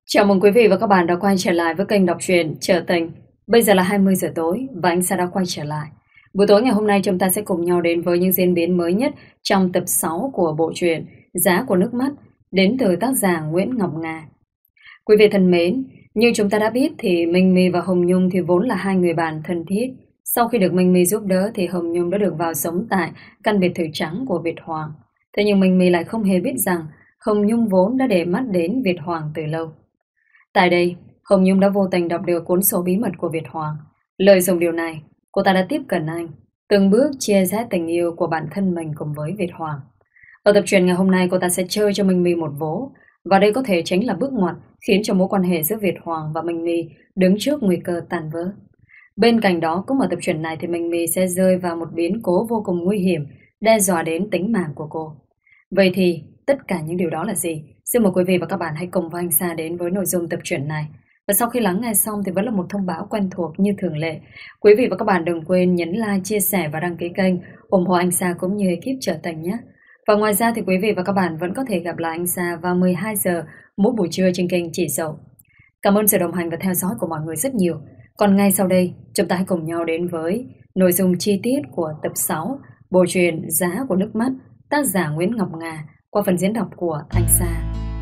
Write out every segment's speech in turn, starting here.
Chào mừng quý vị và các bạn đã quay trở lại với kênh đọc truyện Trở Tình. Bây giờ là 20 giờ tối và anh Sa đã quay trở lại. Buổi tối ngày hôm nay chúng ta sẽ cùng nhau đến với những diễn biến mới nhất trong tập 6 của bộ truyện Giá của nước mắt đến từ tác giả Nguyễn Ngọc Nga. Quý vị thân mến, như chúng ta đã biết thì Minh My và Hồng Nhung thì vốn là hai người bạn thân thiết. Sau khi được Minh My giúp đỡ thì Hồng Nhung đã được vào sống tại căn biệt thự trắng của Việt Hoàng. Thế nhưng Minh My lại không hề biết rằng Hồng Nhung vốn đã để mắt đến Việt Hoàng từ lâu. Tại đây, Hồng Nhung đã vô tình đọc được cuốn sổ bí mật của Việt Hoàng. Lợi dụng điều này, cô ta đã tiếp cận anh, từng bước chia sẻ tình yêu của bản thân mình cùng với Việt Hoàng. Ở tập truyện ngày hôm nay, cô ta sẽ chơi cho Minh My một vố, và đây có thể chính là bước ngoặt khiến cho mối quan hệ giữa Việt Hoàng và Minh My đứng trước nguy cơ tan vỡ. Bên cạnh đó, cũng ở tập truyện này thì Minh My sẽ rơi vào một biến cố vô cùng nguy hiểm, đe dọa đến tính mạng của cô. Vậy thì, tất cả những điều đó là gì? Xin mời quý vị và các bạn hãy cùng với anh Sa đến với nội dung tập truyện này. Và sau khi lắng nghe xong thì vẫn là một thông báo quen thuộc như thường lệ. Quý vị và các bạn đừng quên nhấn like, chia sẻ và đăng ký kênh, ủng hộ anh Sa cũng như ekip Trở Tình nhé. Và ngoài ra thì quý vị và các bạn vẫn có thể gặp lại anh Sa vào 12 giờ mỗi buổi trưa trên kênh Chị Dậu. Cảm ơn sự đồng hành và theo dõi của mọi người rất nhiều. Còn ngay sau đây, chúng ta hãy cùng nhau đến với nội dung chi tiết của tập 6 bộ truyện Giá của nước mắt, tác giả Nguyễn Ngọc Nga, qua phần diễn đọc của Thanh Sa.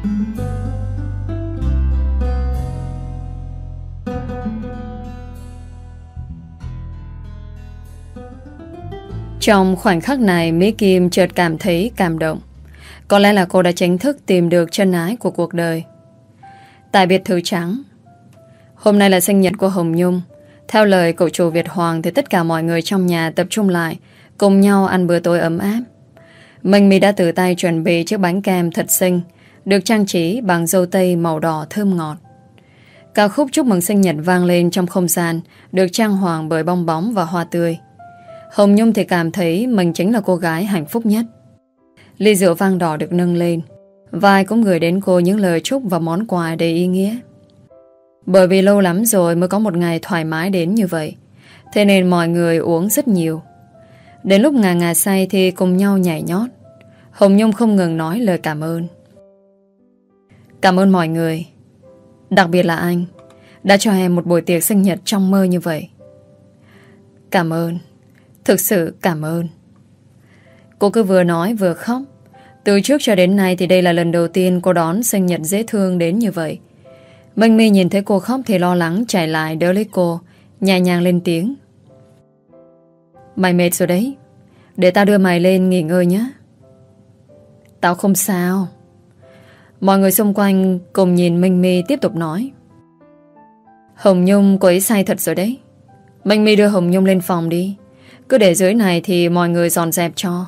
Trong khoảnh khắc này, Mỹ Kim chợt cảm thấy cảm động. Có lẽ là cô đã chính thức tìm được chân ái của cuộc đời. Tại biệt thự trắng, hôm nay là sinh nhật của Hồng Nhung. Theo lời cậu chủ Việt Hoàng thì tất cả mọi người trong nhà tập trung lại, cùng nhau ăn bữa tối ấm áp. Minh My đã tự tay chuẩn bị chiếc bánh kem thật xinh, được trang trí bằng dâu tây màu đỏ thơm ngọt. Ca khúc chúc mừng sinh nhật vang lên trong không gian, được trang hoàng bởi bong bóng và hoa tươi. Hồng Nhung thì cảm thấy mình chính là cô gái hạnh phúc nhất. Ly rượu vang đỏ được nâng lên, và ai cũng gửi đến cô những lời chúc và món quà đầy ý nghĩa. Bởi vì lâu lắm rồi mới có một ngày thoải mái đến như vậy, thế nên mọi người uống rất nhiều. Đến lúc ngà say thì cùng nhau nhảy nhót. Hồng Nhung không ngừng nói lời cảm ơn. Cảm ơn mọi người, đặc biệt là anh, đã cho em một buổi tiệc sinh nhật trong mơ như vậy. Cảm ơn, thực sự cảm ơn. Cô cứ vừa nói vừa khóc. Từ trước cho đến nay thì đây là lần đầu tiên cô đón sinh nhật dễ thương đến như vậy. Minh My nhìn thấy cô khóc thì lo lắng chạy lại đỡ lấy cô, nhẹ nhàng lên tiếng. Mày mệt rồi đấy, để tao đưa mày lên nghỉ ngơi nhé. Tao không sao. Mọi người xung quanh cùng nhìn Minh My tiếp tục nói. Hồng Nhung cô ấy say thật rồi đấy. Minh My đưa Hồng Nhung lên phòng đi, cứ để dưới này thì mọi người dọn dẹp cho.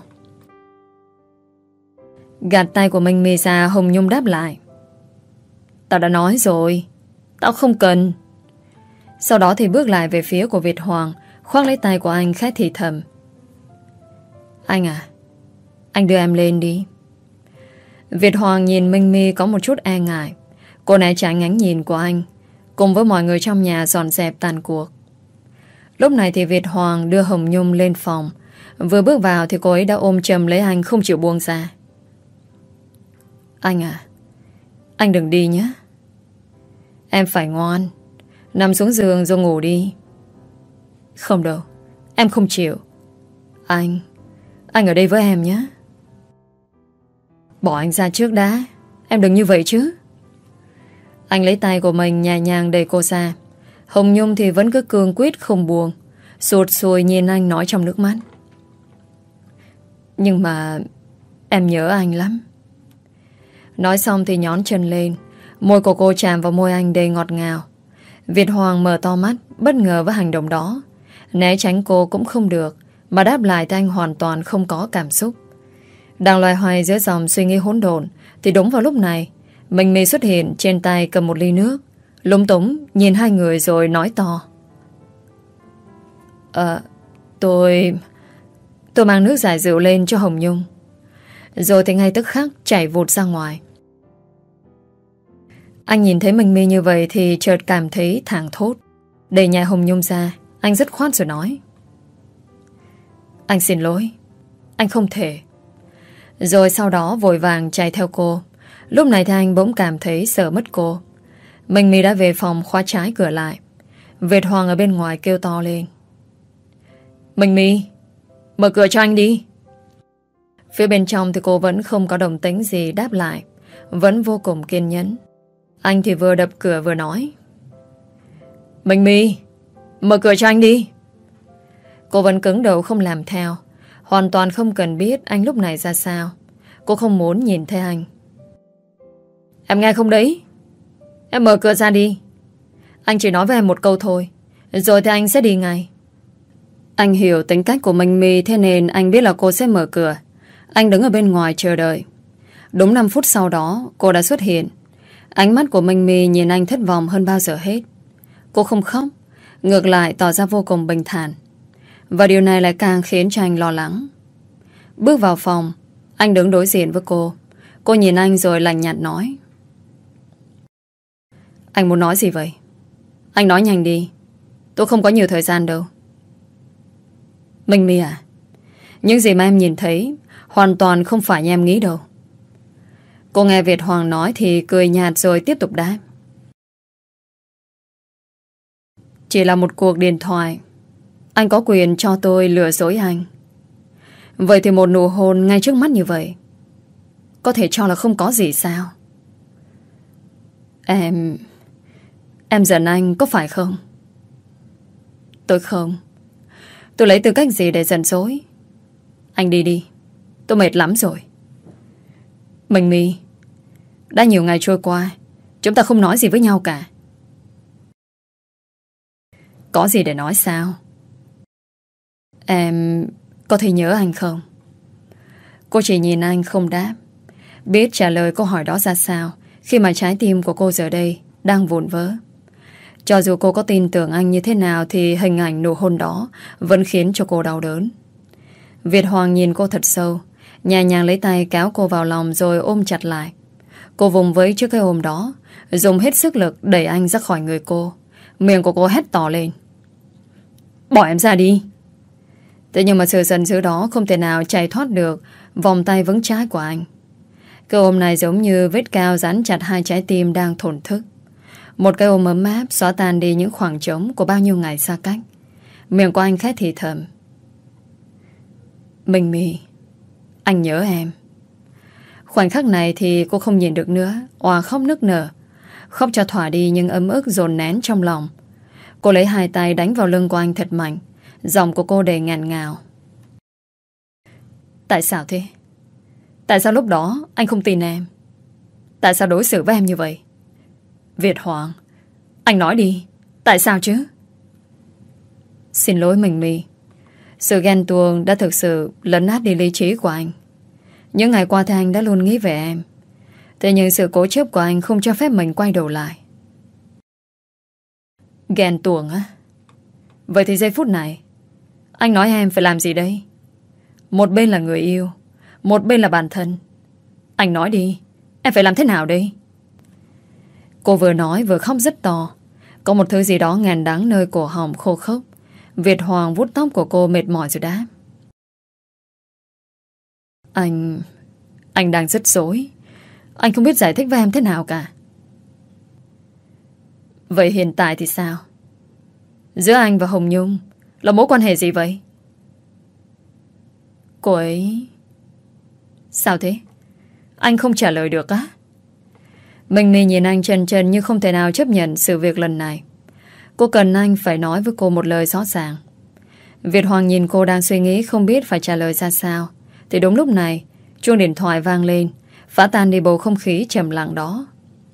Gạt tay của Minh My ra, Hồng Nhung đáp lại. Tao đã nói rồi, tao không cần. Sau đó thì bước lại về phía của Việt Hoàng, khoác lấy tay của anh khẽ thì thầm. Anh à, anh đưa em lên đi. Việt Hoàng nhìn Minh My có một chút e ngại. Cô né tránh ánh nhìn của anh, cùng với mọi người trong nhà dọn dẹp tàn cuộc. Lúc này thì Việt Hoàng đưa Hồng Nhung lên phòng. Vừa bước vào thì cô ấy đã ôm chầm lấy anh, không chịu buông ra. Anh à, anh đừng đi nhé. Em phải ngoan, nằm xuống giường rồi ngủ đi. Không đâu, em không chịu. Anh ở đây với em nhé. Bỏ anh ra trước đã, em đừng như vậy chứ. Anh lấy tay của mình nhẹ nhàng đẩy cô ra. Hồng Nhung thì vẫn cứ cương quyết không buông, sụt sùi nhìn anh nói trong nước mắt. Nhưng mà em nhớ anh lắm. Nói xong thì nhón chân lên. Môi của cô chạm vào môi anh đầy ngọt ngào. Việt Hoàng mở to mắt, bất ngờ với hành động đó. Né tránh cô cũng không được, mà đáp lại thì anh hoàn toàn không có cảm xúc. Đang loay hoay giữa dòng suy nghĩ hỗn độn thì đúng vào lúc này, Minh My xuất hiện, trên tay cầm một ly nước, lúng túng nhìn hai người rồi nói to. Tôi mang nước giải rượu lên cho Hồng Nhung. Rồi thì ngay tức khắc chảy vụt ra ngoài. Anh nhìn thấy Minh My như vậy thì chợt cảm thấy thảng thốt. Đẩy nhẹ Hồng Nhung ra, anh dứt khoát rồi nói. Anh xin lỗi, anh không thể. Rồi sau đó vội vàng chạy theo cô. Lúc này thì anh bỗng cảm thấy sợ mất cô. Minh My đã về phòng khóa trái cửa lại. Việt Hoàng ở bên ngoài kêu to lên. Minh My, mở cửa cho anh đi. Phía bên trong thì cô vẫn không có đồng tính gì đáp lại, vẫn vô cùng kiên nhẫn. Anh thì vừa đập cửa vừa nói. Minh My, mở cửa cho anh đi. Cô vẫn cứng đầu không làm theo, hoàn toàn không cần biết anh lúc này ra sao. Cô không muốn nhìn thấy anh. Em nghe không đấy? Em mở cửa ra đi. Anh chỉ nói với em một câu thôi, rồi thì anh sẽ đi ngay. Anh hiểu tính cách của Minh My, thế nên anh biết là cô sẽ mở cửa. Anh đứng ở bên ngoài chờ đợi. Đúng 5 phút sau đó cô đã xuất hiện. Ánh mắt của Minh My nhìn anh thất vọng hơn bao giờ hết. Cô không khóc, ngược lại tỏ ra vô cùng bình thản. Và điều này lại càng khiến cho anh lo lắng. Bước vào phòng, anh đứng đối diện với cô. Cô nhìn anh rồi lạnh nhạt nói. Anh muốn nói gì vậy? Anh nói nhanh đi. Tôi không có nhiều thời gian đâu. Minh My à, những gì mà em nhìn thấy hoàn toàn không phải như em nghĩ đâu. Cô nghe Việt Hoàng nói thì cười nhạt rồi tiếp tục đáp. Chỉ là một cuộc điện thoại. Anh có quyền cho tôi lừa dối anh. Vậy thì một nụ hôn ngay trước mắt như vậy có thể cho là không có gì sao? Em giận anh có phải không? Tôi không. Tôi lấy tư cách gì để giận dỗi? Anh đi đi, tôi mệt lắm rồi. Minh My, đã nhiều ngày trôi qua, chúng ta không nói gì với nhau cả. Có gì để nói sao? Em có thể nhớ anh không? Cô chỉ nhìn anh không đáp, biết trả lời câu hỏi đó ra sao khi mà trái tim của cô giờ đây đang vụn vỡ. Cho dù cô có tin tưởng anh như thế nào thì hình ảnh nụ hôn đó vẫn khiến cho cô đau đớn. Việt Hoàng nhìn cô thật sâu, nhẹ nhàng lấy tay kéo cô vào lòng rồi ôm chặt lại. Cô vùng vẫy trước cái ôm đó, dùng hết sức lực đẩy anh ra khỏi người cô. Miệng của cô hét to lên. Bỏ em ra đi. Thế nhưng mà sự giận dữ đó không thể nào chạy thoát được vòng tay vững chãi của anh. Cái ôm này giống như vết cao dán chặt hai trái tim đang thổn thức. Một cái ôm ấm áp xóa tan đi những khoảng trống của bao nhiêu ngày xa cách. Miệng của anh khẽ thì thầm. Minh My, anh nhớ em. Khoảnh khắc này thì cô không nhìn được nữa, òa khóc nức nở. Khóc cho thỏa đi những ấm ức dồn nén trong lòng. Cô lấy hai tay đánh vào lưng của anh thật mạnh. Giọng của cô đầy ngàn ngào. Tại sao thế? Tại sao lúc đó anh không tin em? Tại sao đối xử với em như vậy? Việt Hoàng, anh nói đi, tại sao chứ? Xin lỗi Minh My. Sự ghen tuông đã thực sự lấn át đi lý trí của anh. Những ngày qua thì anh đã luôn nghĩ về em. Thế nhưng sự cố chấp của anh không cho phép mình quay đầu lại. Ghen tuông á? Vậy thì giây phút này anh nói em phải làm gì đây? Một bên là người yêu, một bên là bản thân. Anh nói đi, em phải làm thế nào đây? Cô vừa nói vừa khóc rất to. Có một thứ gì đó ngàn đắng nơi cổ họng khô khốc. Việt Hoàng vuốt tóc của cô mệt mỏi rồi đáp. Anh đang rất rối. Anh không biết giải thích với em thế nào cả. Vậy hiện tại thì sao? Giữa anh và Hồng Nhung là mối quan hệ gì vậy? Cô ấy... Sao thế? Anh không trả lời được á? Minh My nhìn anh chần chần như không thể nào chấp nhận sự việc lần này. Cô cần anh phải nói với cô một lời rõ ràng. Việt Hoàng nhìn cô đang suy nghĩ không biết phải trả lời ra sao. Thì đúng lúc này chuông điện thoại vang lên, phá tan đi bầu không khí trầm lặng đó.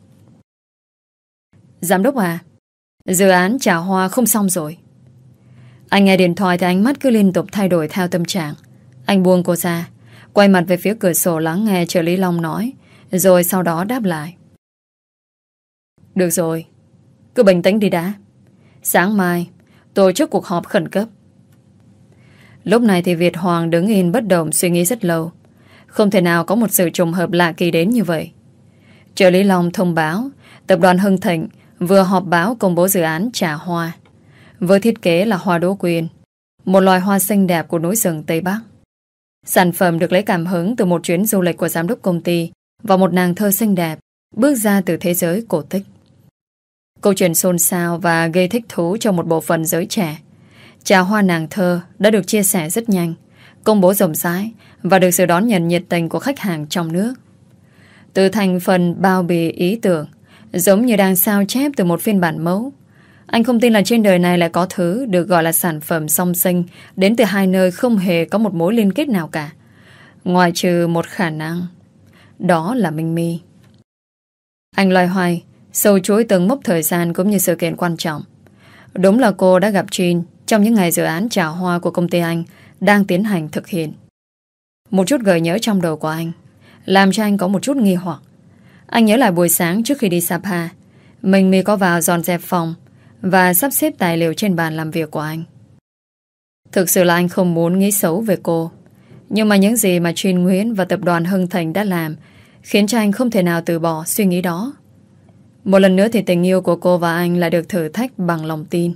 Giám đốc à, dự án Trà Hoa không xong rồi. Anh nghe điện thoại thì ánh mắt cứ liên tục thay đổi theo tâm trạng. Anh buông cô ra, quay mặt về phía cửa sổ lắng nghe trợ lý Long nói, rồi sau đó đáp lại. Được rồi, cứ bình tĩnh đi đã. Sáng mai tổ chức cuộc họp khẩn cấp. Lúc này thì Việt Hoàng đứng yên bất động suy nghĩ rất lâu. Không thể nào có một sự trùng hợp lạ kỳ đến như vậy. Trợ lý Long thông báo tập đoàn Hưng Thịnh vừa họp báo công bố dự án Trà Hoa, với thiết kế là hoa đỗ quyên, một loài hoa xinh đẹp của núi rừng Tây Bắc. Sản phẩm được lấy cảm hứng từ một chuyến du lịch của giám đốc công ty và một nàng thơ xinh đẹp bước ra từ thế giới cổ tích. Câu chuyện xôn xao và gây thích thú cho một bộ phận giới trẻ. Trà hoa nàng thơ đã được chia sẻ rất nhanh, công bố rộng rãi và được sự đón nhận nhiệt tình của khách hàng trong nước. Từ thành phần bao bì ý tưởng, giống như đang sao chép từ một phiên bản mẫu. Anh không tin là trên đời này lại có thứ được gọi là sản phẩm song sinh đến từ hai nơi không hề có một mối liên kết nào cả. Ngoài trừ một khả năng, đó là Minh My. Anh loay hoay sâu chuỗi từng mốc thời gian cũng như sự kiện quan trọng. Đúng là cô đã gặp Jean trong những ngày dự án trà hoa của công ty anh đang tiến hành thực hiện. Một chút gợi nhớ trong đầu của anh làm cho anh có một chút nghi hoặc. Anh nhớ lại buổi sáng trước khi đi Sapa, Minh My có vào dọn dẹp phòng và sắp xếp tài liệu trên bàn làm việc của anh. Thực sự là anh không muốn nghĩ xấu về cô, nhưng mà những gì mà Chuyên Nguyễn và tập đoàn Hưng Thành đã làm khiến cho anh không thể nào từ bỏ suy nghĩ đó. Một lần nữa thì tình yêu của cô và anh lại được thử thách bằng lòng tin.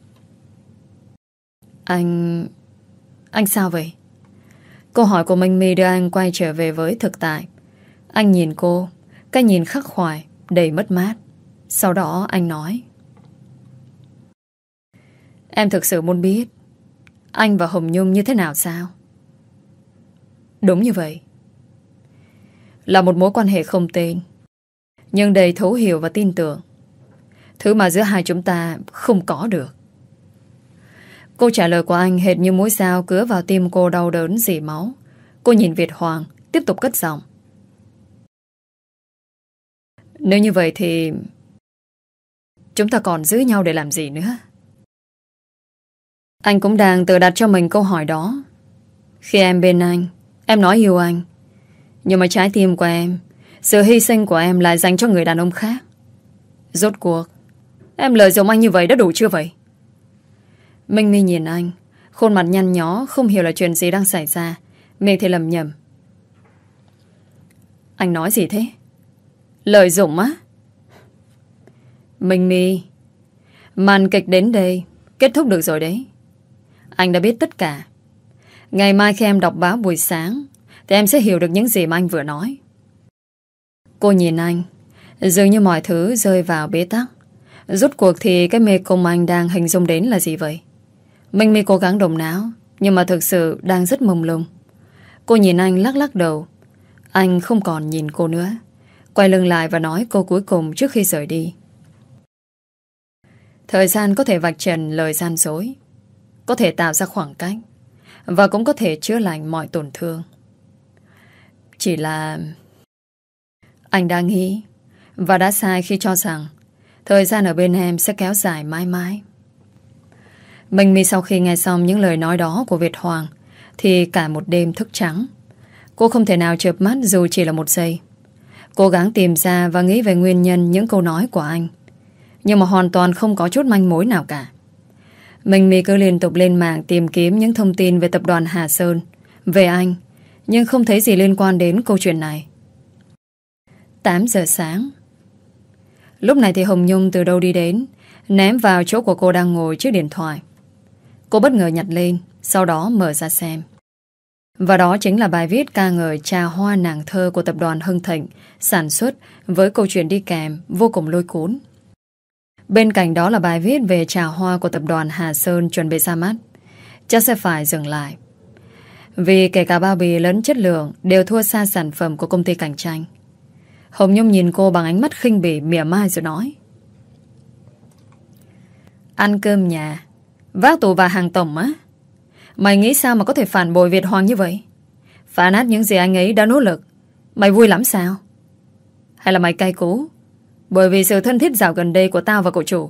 Anh sao vậy? Câu hỏi của Minh My đưa anh quay trở về với thực tại. Anh nhìn cô, cái nhìn khắc khoải, đầy mất mát. Sau đó anh nói: Em thực sự muốn biết anh và Hồng Nhung như thế nào sao? Đúng như vậy. Là một mối quan hệ không tên, nhưng đầy thấu hiểu và tin tưởng. Thứ mà giữa hai chúng ta không có được. Câu trả lời của anh hệt như mũi dao cứa vào tim cô đau đớn rỉ máu. Cô nhìn Việt Hoàng, tiếp tục cất giọng: Nếu như vậy thì chúng ta còn giữ nhau để làm gì nữa? Anh cũng đang tự đặt cho mình câu hỏi đó. Khi em bên anh, em nói yêu anh, nhưng mà trái tim của em, sự hy sinh của em lại dành cho người đàn ông khác. Rốt cuộc em lợi dụng anh như vậy đã đủ chưa vậy? Minh My nhìn anh, khuôn mặt nhăn nhó, không hiểu là chuyện gì đang xảy ra, miệng thì lầm nhầm: Anh nói gì thế? Lợi dụng á? Minh My, màn kịch đến đây kết thúc được rồi đấy. Anh đã biết tất cả. Ngày mai khi em đọc báo buổi sáng thì em sẽ hiểu được những gì mà anh vừa nói. Cô nhìn anh, dường như mọi thứ rơi vào bế tắc. Rốt cuộc thì cái mê cung anh đang hình dung đến là gì vậy? Minh My cố gắng động não, nhưng mà thực sự đang rất mông lung. Cô nhìn anh lắc lắc đầu. Anh không còn nhìn cô nữa, quay lưng lại và nói câu cuối cùng trước khi rời đi: Thời gian có thể vạch trần lời gian dối, có thể tạo ra khoảng cách, và cũng có thể chữa lành mọi tổn thương. Chỉ là anh đã nghĩ và đã sai khi cho rằng thời gian ở bên em sẽ kéo dài mãi mãi. Minh My sau khi nghe xong những lời nói đó của Việt Hoàng thì cả một đêm thức trắng. Cô không thể nào chợp mắt dù chỉ là một giây. Cố gắng tìm ra và nghĩ về nguyên nhân những câu nói của anh, nhưng mà hoàn toàn không có chút manh mối nào cả. Minh My cứ liên tục lên mạng tìm kiếm những thông tin về tập đoàn Hà Sơn, về anh, nhưng không thấy gì liên quan đến câu chuyện này. 8 giờ sáng. Lúc này thì Hồng Nhung từ đâu đi đến, ném vào chỗ của cô đang ngồi chiếc điện thoại. Cô bất ngờ nhặt lên, sau đó mở ra xem. Và đó chính là bài viết ca ngợi trà hoa nàng thơ của tập đoàn Hưng Thịnh sản xuất, với câu chuyện đi kèm vô cùng lôi cuốn. Bên cạnh đó là bài viết về trà hoa của tập đoàn Hà Sơn chuẩn bị ra mắt. Chắc sẽ phải dừng lại, vì kể cả bao bì lẫn chất lượng đều thua xa sản phẩm của công ty cạnh tranh. Hồng Nhung nhìn cô bằng ánh mắt khinh bỉ mỉa mai rồi nói: Ăn cơm nhà, vác tù và hàng tổng á? Mày nghĩ sao mà có thể phản bội Việt Hoàng như vậy? Phá nát những gì anh ấy đã nỗ lực. Mày vui lắm sao? Hay là mày cay cú bởi vì sự thân thiết dạo gần đây của tao và cậu chủ?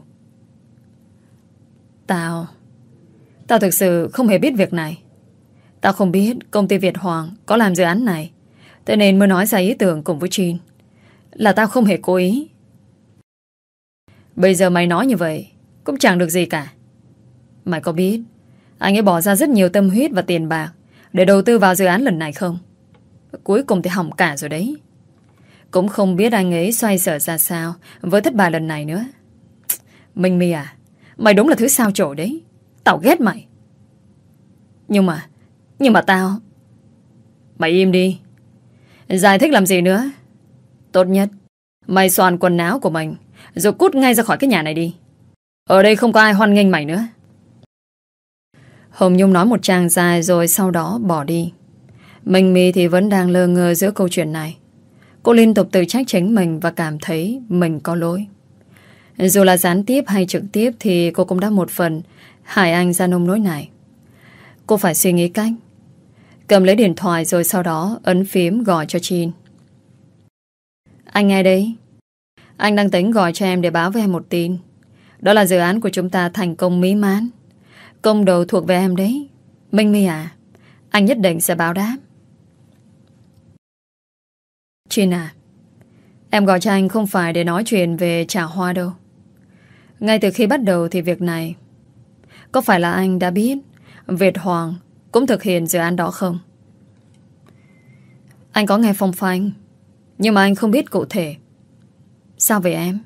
Tao thực sự không hề biết việc này. Tao không biết công ty Việt Hoàng có làm dự án này, thế nên mới nói ra ý tưởng cùng với Trinh. Là tao không hề cố ý. Bây giờ mày nói như vậy cũng chẳng được gì cả. Mày có biết anh ấy bỏ ra rất nhiều tâm huyết và tiền bạc để đầu tư vào dự án lần này không? Cuối cùng thì hỏng cả rồi đấy. Cũng không biết anh ấy xoay sở ra sao với thất bại lần này nữa. Minh My à, mày đúng là thứ sao chổi đấy. Tao ghét mày. Nhưng mà tao... Mày im đi. Giải thích làm gì nữa? Tốt nhất mày soạn quần áo của mình rồi cút ngay ra khỏi cái nhà này đi. Ở đây không có ai hoan nghênh mày nữa. Hồng Nhung nói một tràng dài rồi sau đó bỏ đi. Minh My thì vẫn đang lơ ngơ giữa câu chuyện này. Cô liên tục tự trách chính mình và cảm thấy mình có lỗi. Dù là gián tiếp hay trực tiếp thì cô cũng đã một phần hại anh ra nông nỗi này. Cô phải suy nghĩ cách. Cầm lấy điện thoại rồi sau đó ấn phím gọi cho Chin. Anh nghe đấy. Anh đang tính gọi cho em để báo với em một tin. Đó là dự án của chúng ta thành công mỹ mãn. Công đầu thuộc về em đấy. Minh My à, anh nhất định sẽ báo đáp. Chin à, em gọi cho anh không phải để nói chuyện về trà hoa đâu. Ngay từ khi bắt đầu thì việc này, có phải là anh đã biết Việt Hoàng cũng thực hiện dự án đó không? Anh có nghe phong phanh, nhưng mà anh không biết cụ thể. Sao vậy em?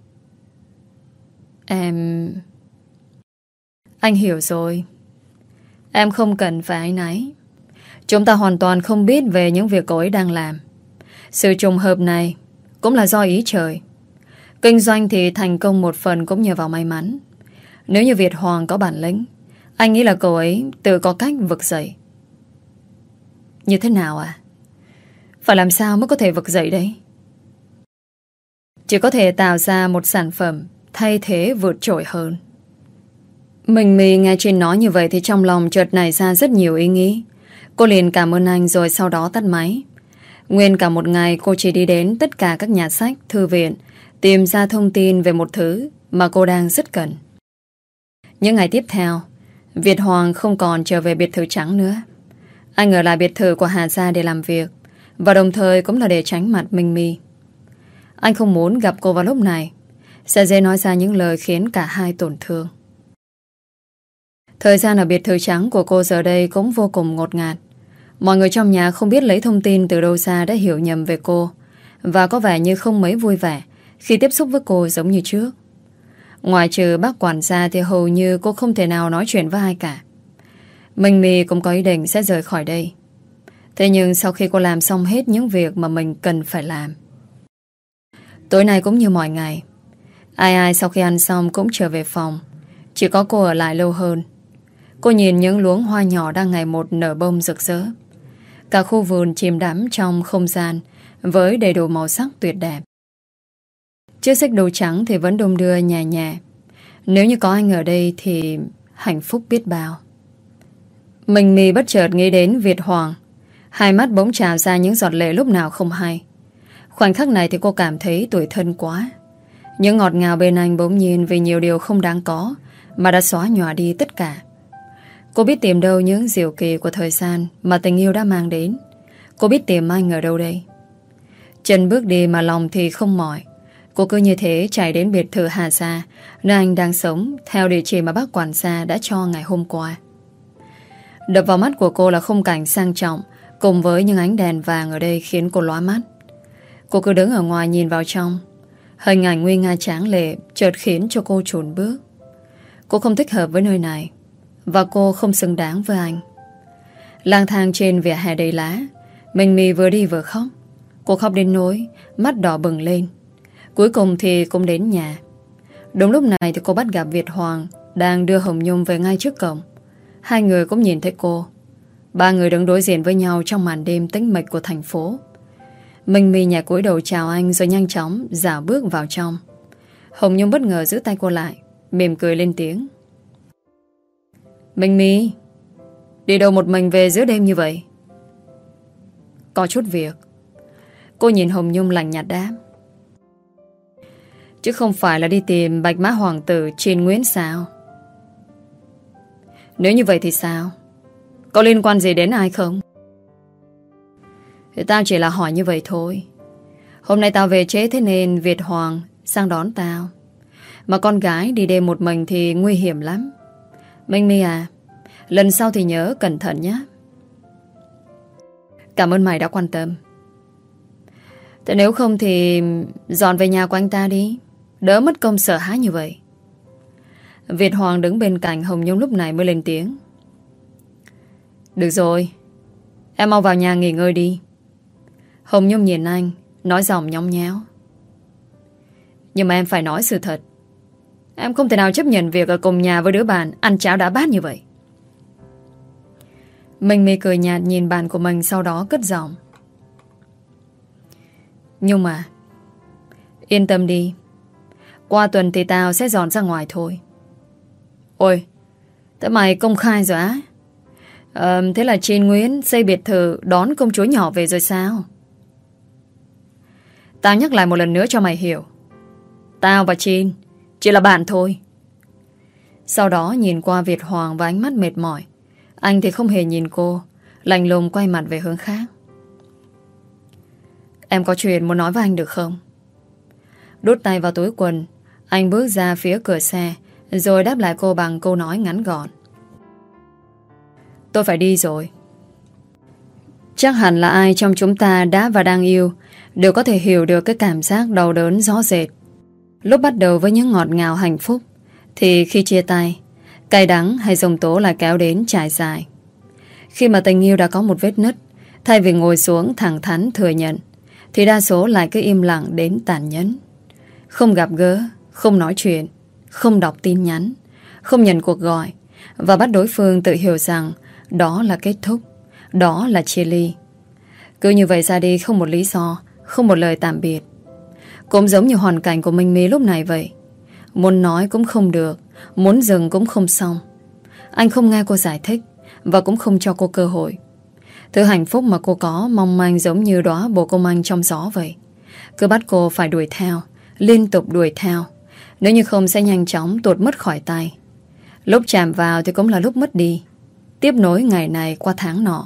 Anh hiểu rồi. Em không cần phải áy náy. Chúng ta hoàn toàn không biết về những việc cậu ấy đang làm. Sự trùng hợp này cũng là do ý trời. Kinh doanh thì thành công một phần cũng nhờ vào may mắn. Nếu như Việt Hoàng có bản lĩnh, anh nghĩ là cậu ấy tự có cách vực dậy. Như thế nào à? Phải làm sao mới có thể vực dậy đấy? Chỉ có thể tạo ra một sản phẩm thay thế vượt trội hơn. Mình nghe Trinh nói như vậy thì trong lòng chợt nảy ra rất nhiều ý nghĩ. Cô liền cảm ơn anh rồi sau đó tắt máy. Nguyên cả một ngày cô chỉ đi đến tất cả các nhà sách, thư viện, tìm ra thông tin về một thứ mà cô đang rất cần. Những ngày tiếp theo, Việt Hoàng không còn trở về biệt thự trắng nữa. Anh ở lại biệt thự của Hà Gia để làm việc, và đồng thời cũng là để tránh mặt Minh My. Anh không muốn gặp cô vào lúc này, sẽ dễ nói ra những lời khiến cả hai tổn thương. Thời gian ở biệt thự trắng của cô giờ đây cũng vô cùng ngột ngạt. Mọi người trong nhà không biết lấy thông tin từ đâu ra đã hiểu nhầm về cô, và có vẻ như không mấy vui vẻ khi tiếp xúc với cô giống như trước. Ngoài trừ bác quản gia thì hầu như cô không thể nào nói chuyện với ai cả. Minh My cũng có ý định sẽ rời khỏi đây. Thế nhưng sau khi cô làm xong hết những việc mà mình cần phải làm, tối nay cũng như mọi ngày, ai sau khi ăn xong cũng trở về phòng. Chỉ có cô ở lại lâu hơn. Cô nhìn những luống hoa nhỏ đang ngày một nở bông rực rỡ. Cả khu vườn chìm đắm trong không gian với đầy đủ màu sắc tuyệt đẹp. Chiếc xích đu trắng thì vẫn đung đưa nhẹ nhẹ. Nếu như có anh ở đây thì hạnh phúc biết bao. Mình My bất chợt nghĩ đến Việt Hoàng. Hai mắt bỗng trào ra những giọt lệ lúc nào không hay. Khoảnh khắc này thì cô cảm thấy tủi thân quá. Những ngọt ngào bên anh bỗng nhiên vì nhiều điều không đáng có mà đã xóa nhòa đi tất cả. Cô biết tìm đâu những diệu kỳ của thời gian mà tình yêu đã mang đến. Cô biết tìm anh ở đâu đây. Chân bước đi mà lòng thì không mỏi. Cô cứ như thế chạy đến biệt thự Hà Gia, nơi anh đang sống theo địa chỉ mà bác quản gia đã cho ngày hôm qua. Đập vào mắt của cô là khung cảnh sang trọng cùng với những ánh đèn vàng ở đây khiến cô lóa mắt. Cô cứ đứng ở ngoài nhìn vào trong. Hình ảnh nguy nga tráng lệ chợt khiến cho cô chùn bước. Cô không thích hợp với nơi này, và cô không xứng đáng với anh. Lang thang trên vỉa hè đầy lá, Minh My vừa đi vừa khóc. Cô khóc đến nỗi mắt đỏ bừng lên. Cuối cùng thì cũng đến nhà. Đúng lúc này thì cô bắt gặp Việt Hoàng đang đưa Hồng Nhung về ngay trước cổng. Hai người cũng nhìn thấy cô. Ba người đứng đối diện với nhau trong màn đêm tĩnh mịch của thành phố. Minh My nhẹ cúi đầu chào anh rồi nhanh chóng dạo bước vào trong. Hồng Nhung bất ngờ giữ tay cô lại, mỉm cười lên tiếng. Minh My, đi đâu một mình về giữa đêm như vậy? Có chút việc. Cô nhìn Hồng Nhung lạnh nhạt đáp. Chứ không phải là đi tìm Bạch Mã Hoàng tử Triền Nguyễn sao? Nếu như vậy thì sao? Có liên quan gì đến ai không? Thì tao chỉ là hỏi như vậy thôi. Hôm nay tao về trễ thế nên Việt Hoàng sang đón tao. Mà con gái đi đêm một mình thì nguy hiểm lắm. Minh My à, lần sau thì nhớ cẩn thận nhé. Cảm ơn mày đã quan tâm. Thế nếu không thì dọn về nhà của anh ta đi, đỡ mất công sợ hãi như vậy. Việt Hoàng đứng bên cạnh Hồng Nhung lúc này mới lên tiếng. Được rồi, em mau vào nhà nghỉ ngơi đi. Hồng Nhung nhìn anh, nói giọng nhõng nhẽo. Nhưng mà em phải nói sự thật. Em không thể nào chấp nhận việc ở cùng nhà với đứa bạn ăn cháo đá bát như vậy. Mình mê cười nhạt nhìn bạn của mình, sau đó cất giọng. Nhưng mà yên tâm đi, qua tuần thì tao sẽ dọn ra ngoài thôi. Ôi, thế mày công khai rồi á? Thế là Chin Nguyễn xây biệt thự đón công chúa nhỏ về rồi sao? Tao nhắc lại một lần nữa cho mày hiểu. Tao và Chin chỉ là bạn thôi. Sau đó nhìn qua Việt Hoàng và ánh mắt mệt mỏi. Anh thì không hề nhìn cô, lạnh lùng quay mặt về hướng khác. Em có chuyện muốn nói với anh được không? Đút tay vào túi quần, anh bước ra phía cửa xe, rồi đáp lại cô bằng câu nói ngắn gọn. Tôi phải đi rồi. Chắc hẳn là ai trong chúng ta đã và đang yêu đều có thể hiểu được cái cảm giác đau đớn rõ rệt. Lúc bắt đầu với những ngọt ngào hạnh phúc, thì khi chia tay, cay đắng hay giông tố lại kéo đến trải dài. Khi mà tình yêu đã có một vết nứt, thay vì ngồi xuống thẳng thắn thừa nhận, thì đa số lại cứ im lặng đến tàn nhẫn. Không gặp gỡ, không nói chuyện, không đọc tin nhắn, không nhận cuộc gọi, và bắt đối phương tự hiểu rằng đó là kết thúc, đó là chia ly. Cứ như vậy ra đi, không một lý do, không một lời tạm biệt. Cũng giống như hoàn cảnh của Minh My lúc này vậy. Muốn nói cũng không được, muốn dừng cũng không xong. Anh không nghe cô giải thích, và cũng không cho cô cơ hội. Thứ hạnh phúc mà cô có mong manh giống như đóa bồ công anh trong gió vậy. Cứ bắt cô phải đuổi theo, liên tục đuổi theo. Nếu như không sẽ nhanh chóng tuột mất khỏi tay. Lúc chạm vào thì cũng là lúc mất đi. Tiếp nối ngày này qua tháng nọ.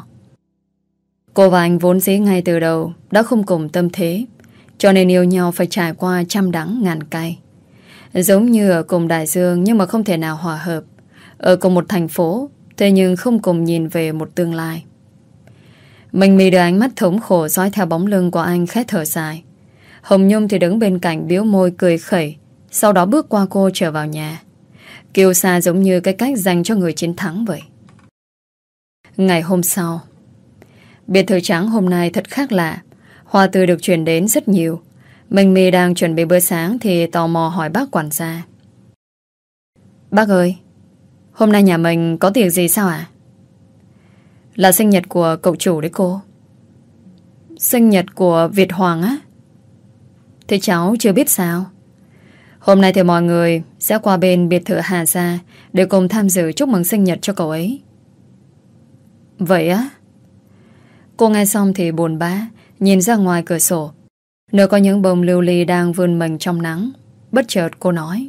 Cô và anh vốn dĩ ngay từ đầu đã không cùng tâm thế, cho nên yêu nhau phải trải qua trăm đắng ngàn cay. Giống như ở cùng đại dương nhưng mà không thể nào hòa hợp. Ở cùng một thành phố, thế nhưng không cùng nhìn về một tương lai. Mình mì đưa ánh mắt thống khổ dõi theo bóng lưng của anh, khẽ thở dài. Hồng Nhung thì đứng bên cạnh biếu môi cười khẩy, sau đó bước qua cô trở vào nhà. Kiêu sa giống như cái cách dành cho người chiến thắng vậy. Ngày hôm sau, biệt thự trắng hôm nay thật khác lạ. Hoa tươi được chuyển đến rất nhiều. Mình mì đang chuẩn bị bữa sáng thì tò mò hỏi bác quản gia. Bác ơi, hôm nay nhà mình có tiệc gì sao ạ? Là sinh nhật của cậu chủ đấy cô. Sinh nhật của Việt Hoàng á? Thế cháu chưa biết sao? Hôm nay thì mọi người sẽ qua bên biệt thự Hà Gia để cùng tham dự chúc mừng sinh nhật cho cậu ấy. Vậy á? Cô nghe xong thì buồn bã, nhìn ra ngoài cửa sổ. Nơi có những bông lưu ly đang vươn mình trong nắng. Bất chợt cô nói: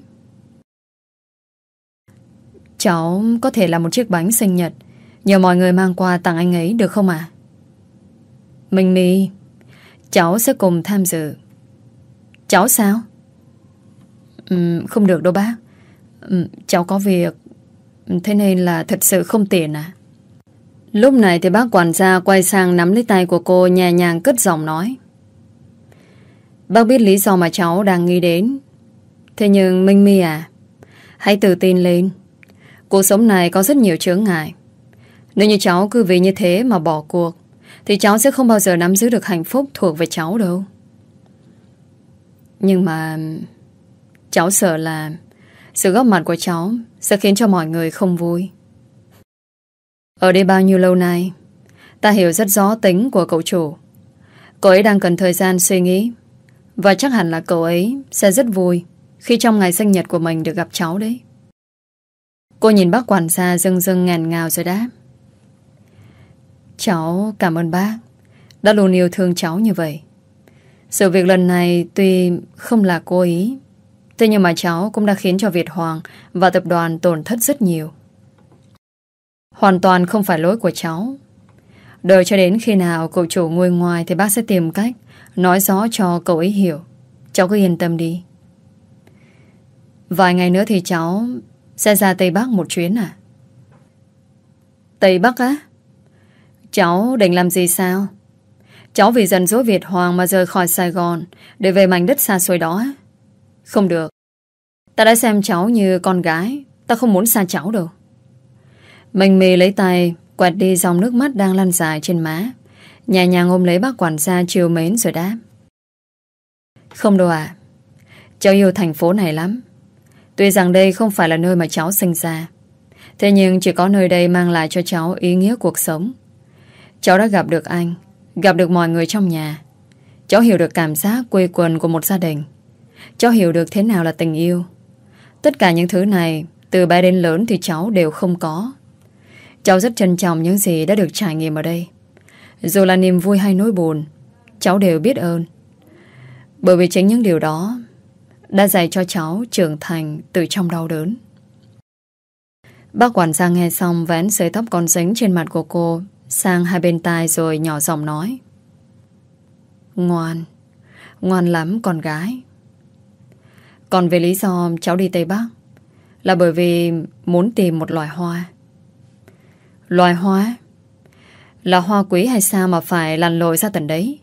cháu có thể làm một chiếc bánh sinh nhật, nhờ mọi người mang qua tặng anh ấy được không ạ? Minh My, cháu sẽ cùng tham dự. Cháu sao? Không được đâu bác. Cháu có việc, thế nên là thật sự không tiện à. Lúc này thì bác quản gia quay sang nắm lấy tay của cô, nhẹ nhàng cất giọng nói: bác biết lý do mà cháu đang nghĩ đến. Thế nhưng Minh My à, hãy tự tin lên. Cuộc sống này có rất nhiều chướng ngại. Nếu như cháu cứ vì như thế mà bỏ cuộc, thì cháu sẽ không bao giờ nắm giữ được hạnh phúc thuộc về cháu đâu. Nhưng mà cháu sợ là sự góp mặt của cháu sẽ khiến cho mọi người không vui. Ở đây bao nhiêu lâu nay, ta hiểu rất rõ tính của cậu chủ. Cậu ấy đang cần thời gian suy nghĩ, và chắc hẳn là cậu ấy sẽ rất vui khi trong ngày sinh nhật của mình được gặp cháu đấy. Cô nhìn bác quản gia rưng rưng ngàn ngào rồi đáp: cháu cảm ơn bác đã luôn yêu thương cháu như vậy. Sự việc lần này tuy không là cố ý, thế nhưng mà cháu cũng đã khiến cho Việt Hoàng và tập đoàn tổn thất rất nhiều. Hoàn toàn không phải lỗi của cháu. Đợi cho đến khi nào cậu chủ nguôi ngoai thì bác sẽ tìm cách nói rõ cho cậu ấy hiểu. Cháu cứ yên tâm đi. Vài ngày nữa thì cháu sẽ ra Tây Bắc một chuyến à? Tây Bắc á? Cháu định làm gì sao? Cháu vì giận dỗi Việt Hoàng mà rời khỏi Sài Gòn để về mảnh đất xa xôi đó á? Không được. Ta đã xem cháu như con gái, ta không muốn xa cháu đâu. Mình mì lấy tay quẹt đi dòng nước mắt đang lăn dài trên má, nhẹ nhàng ôm lấy bác quản gia trìu mến rồi đáp: không đâu ạ. Cháu yêu thành phố này lắm. Tuy rằng đây không phải là nơi mà cháu sinh ra, thế nhưng chỉ có nơi đây mang lại cho cháu ý nghĩa cuộc sống. Cháu đã gặp được anh, gặp được mọi người trong nhà. Cháu hiểu được cảm giác quây quần của một gia đình. Cháu hiểu được thế nào là tình yêu. Tất cả những thứ này, từ bé đến lớn thì cháu đều không có. Cháu rất trân trọng những gì đã được trải nghiệm ở đây. Dù là niềm vui hay nỗi buồn, cháu đều biết ơn. Bởi vì chính những điều đó đã dạy cho cháu trưởng thành từ trong đau đớn. Bác quản gia nghe xong vén sợi tóc còn dính trên mặt của cô sang hai bên tai rồi nhỏ giọng nói: Ngoan, ngoan lắm con gái. Còn về lý do cháu đi Tây Bắc là bởi vì muốn tìm một loài hoa. Loài hoa? Là hoa quý hay sao mà phải lặn lội ra tận đấy?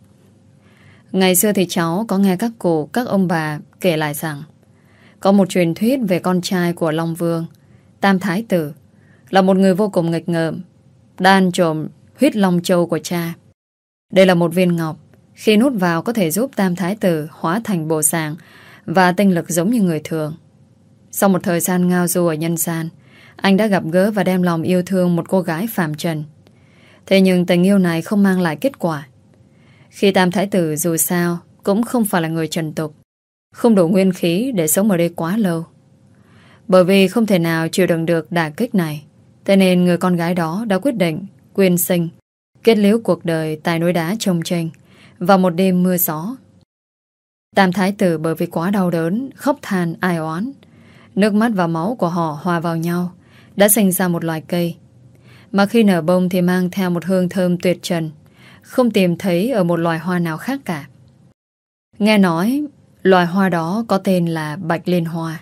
Ngày xưa thì cháu có nghe các cụ, các ông bà kể lại rằng có một truyền thuyết về con trai của Long Vương, Tam Thái Tử, là một người vô cùng nghịch ngợm, đã ăn trộm huyết long châu của cha. Đây là một viên ngọc, khi nuốt vào có thể giúp Tam Thái Tử hóa thành bộ dạng và tinh lực giống như người thường. Sau một thời gian ngao du ở nhân gian, anh đã gặp gỡ và đem lòng yêu thương một cô gái phàm trần. Thế nhưng tình yêu này không mang lại kết quả. Khi Tam Thái Tử dù sao cũng không phải là người trần tục, không đủ nguyên khí để sống ở đây quá lâu. Bởi vì không thể nào chịu đựng được đả kích này, thế nên người con gái đó đã quyết định quyên sinh, kết liễu cuộc đời tại núi đá trông tranh vào một đêm mưa gió. Tam Thái Tử bởi vì quá đau đớn, khóc than ai oán. Nước mắt và máu của họ hòa vào nhau, đã sinh ra một loài cây. Mà khi nở bông thì mang theo một hương thơm tuyệt trần, không tìm thấy ở một loài hoa nào khác cả. Nghe nói loài hoa đó có tên là Bạch Liên Hoa.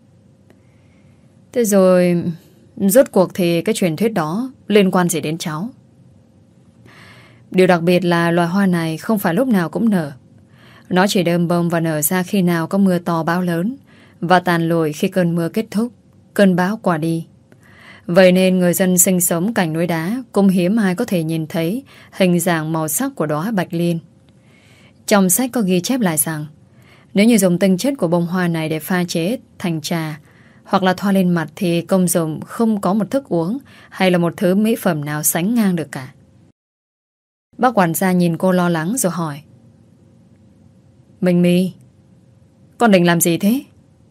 Thế rồi rốt cuộc thì cái truyền thuyết đó liên quan gì đến cháu? Điều đặc biệt là loài hoa này không phải lúc nào cũng nở. Nó chỉ đơm bông và nở ra khi nào có mưa to bão lớn, và tàn lụi khi cơn mưa kết thúc, cơn bão qua đi. Vậy nên người dân sinh sống cạnh núi đá cũng hiếm ai có thể nhìn thấy hình dạng màu sắc của đóa bạch liên. Trong sách có ghi chép lại rằng nếu như dùng tinh chất của bông hoa này để pha chế thành trà hoặc là thoa lên mặt thì công dụng không có một thức uống hay là một thứ mỹ phẩm nào sánh ngang được cả. Bác quản gia nhìn cô lo lắng rồi hỏi: Minh My, con định làm gì thế?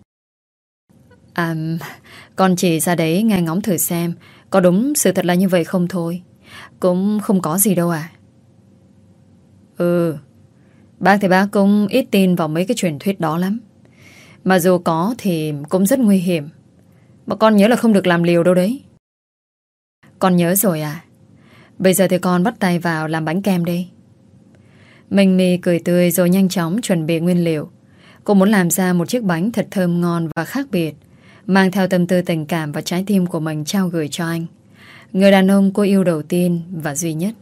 Con chỉ ra đấy nghe ngóng thử xem có đúng sự thật là như vậy không thôi. Cũng không có gì đâu à. Bác thì bác cũng ít tin vào mấy cái truyền thuyết đó lắm. Mà dù có thì cũng rất nguy hiểm. Mà con nhớ là không được làm liều đâu đấy. Con nhớ rồi à. Bây giờ thì con bắt tay vào làm bánh kem đi. Minh My cười tươi rồi nhanh chóng chuẩn bị nguyên liệu. Cô muốn làm ra một chiếc bánh thật thơm ngon và khác biệt, mang theo tâm tư tình cảm và trái tim của mình trao gửi cho anh, người đàn ông cô yêu đầu tiên và duy nhất.